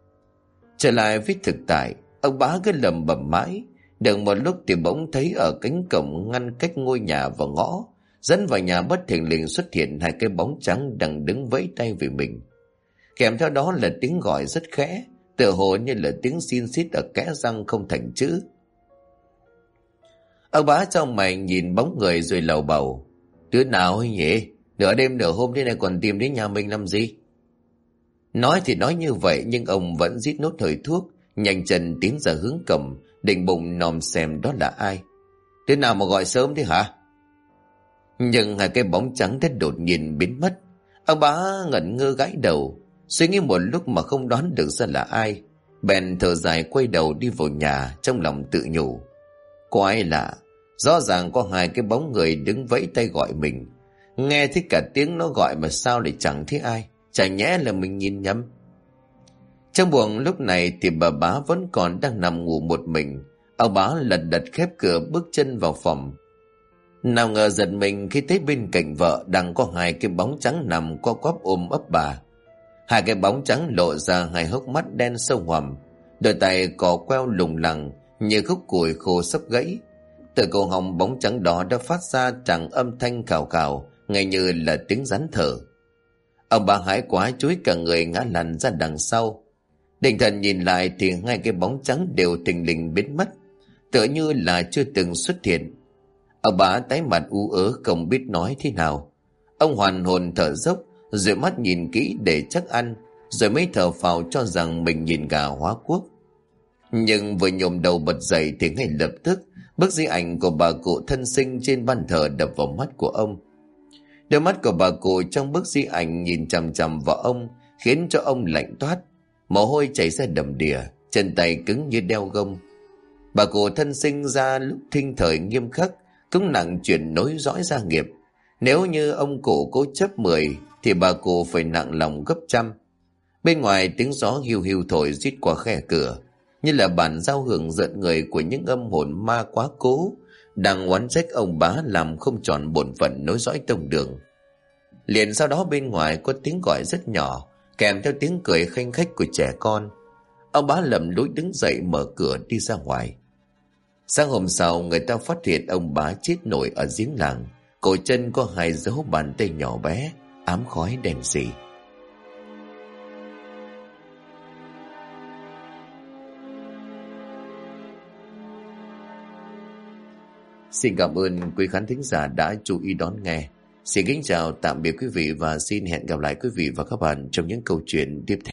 Trở lại với thực tại, ông bá cứ lầm bầm mãi. Được một lúc thì bỗng thấy ở cánh cổng ngăn cách ngôi nhà và ngõ, dẫn vào nhà bất thình lình xuất hiện 2 cái bóng trắng đang đứng vẫy tay về mình. Kèm theo đó là tiếng gọi rất khẽ, tựa hồ như là tiếng xin xít ở kẽ răng không thành chữ. Ông bá trong mày nhìn bóng người rồi lầu bầu. Đứa nào ấy nhỉ? Nửa đêm nửa hôm thế này còn tìm đến nhà mình làm gì? Nói thì nói như vậy nhưng ông vẫn rít nốt hơi thuốc, nhanh chân tiến ra hướng cầm, định bụng nòm xem đó là ai. Thế nào mà gọi sớm thế hả? Nhưng hai cái bóng trắng đã đột nhiên biến mất. Ông bá ngẩn ngơ gãi đầu, suy nghĩ một lúc mà không đoán được ra là ai. Bèn thở dài quay đầu đi vào nhà, trong lòng tự nhủ. Có ai lạ, rõ ràng có hai cái bóng người đứng vẫy tay gọi mình. Nghe thấy cả tiếng nó gọi mà sao lại chẳng thấy ai, chả nhẽ là mình nhìn nhầm. Trong buồng lúc này thì bà bá vẫn còn đang nằm ngủ một mình. Ông bá lật đật khép cửa bước chân vào phòng. Nào ngờ giật mình khi thấy bên cạnh vợ đang có hai cái bóng trắng nằm co quắp ôm ấp bà. Hai cái bóng trắng lộ ra hai hốc mắt đen sâu hoằm, đôi tay cò queo lủng lẳng như khúc củi khô sắp gãy. Từ cổ họng bóng trắng đó đã phát ra tràng âm thanh khào khào, ngay như là tiếng rắn thở. Ông bà hãi quá chúi cả người ngã lăn ra đằng sau. Định thần nhìn lại thì hai cái bóng trắng đều thình lình biến mất, tựa như là chưa từng xuất hiện. Ông bà tái mặt ú ớ không biết nói thế nào. Ông hoàn hồn thở dốc, rồi mắt nhìn kỹ để chắc ăn, rồi mới thở phào cho rằng mình nhìn gà hóa quốc. Nhưng vừa nhổm đầu bật dậy thì ngay lập tức bức di ảnh của bà cụ thân sinh trên ban thờ đập vào mắt của ông. Đôi mắt của bà cụ trong bức di ảnh nhìn chằm chằm vào ông, khiến cho ông lạnh toát, mồ hôi chảy ra đầm đìa, chân tay cứng như đeo gông. Bà cụ thân sinh ra lúc thinh thời nghiêm khắc, cũng nặng chuyện nối dõi gia nghiệp. Nếu như ông cụ cố chấp 10 thì bà cụ phải nặng lòng gấp trăm. Bên ngoài tiếng gió hiu hiu thổi rít qua khe cửa, như là bản giao hưởng giận người của những âm hồn ma quá cố đang oán trách ông bá làm không tròn bổn phận nối dõi tông đường. Liền sau đó bên ngoài có tiếng gọi rất nhỏ, kèm theo tiếng cười khanh khách của trẻ con. Ông bá lầm lũi đứng dậy mở cửa đi ra ngoài. Sáng hôm sau, người ta phát hiện ông bá chết nổi ở giếng làng, cổ chân có hai dấu bàn tay nhỏ bé ám khói đen sì. Xin cảm ơn quý khán thính giả đã chú ý đón nghe. Xin kính chào tạm biệt quý vị và xin hẹn gặp lại quý vị và các bạn trong những câu chuyện tiếp theo.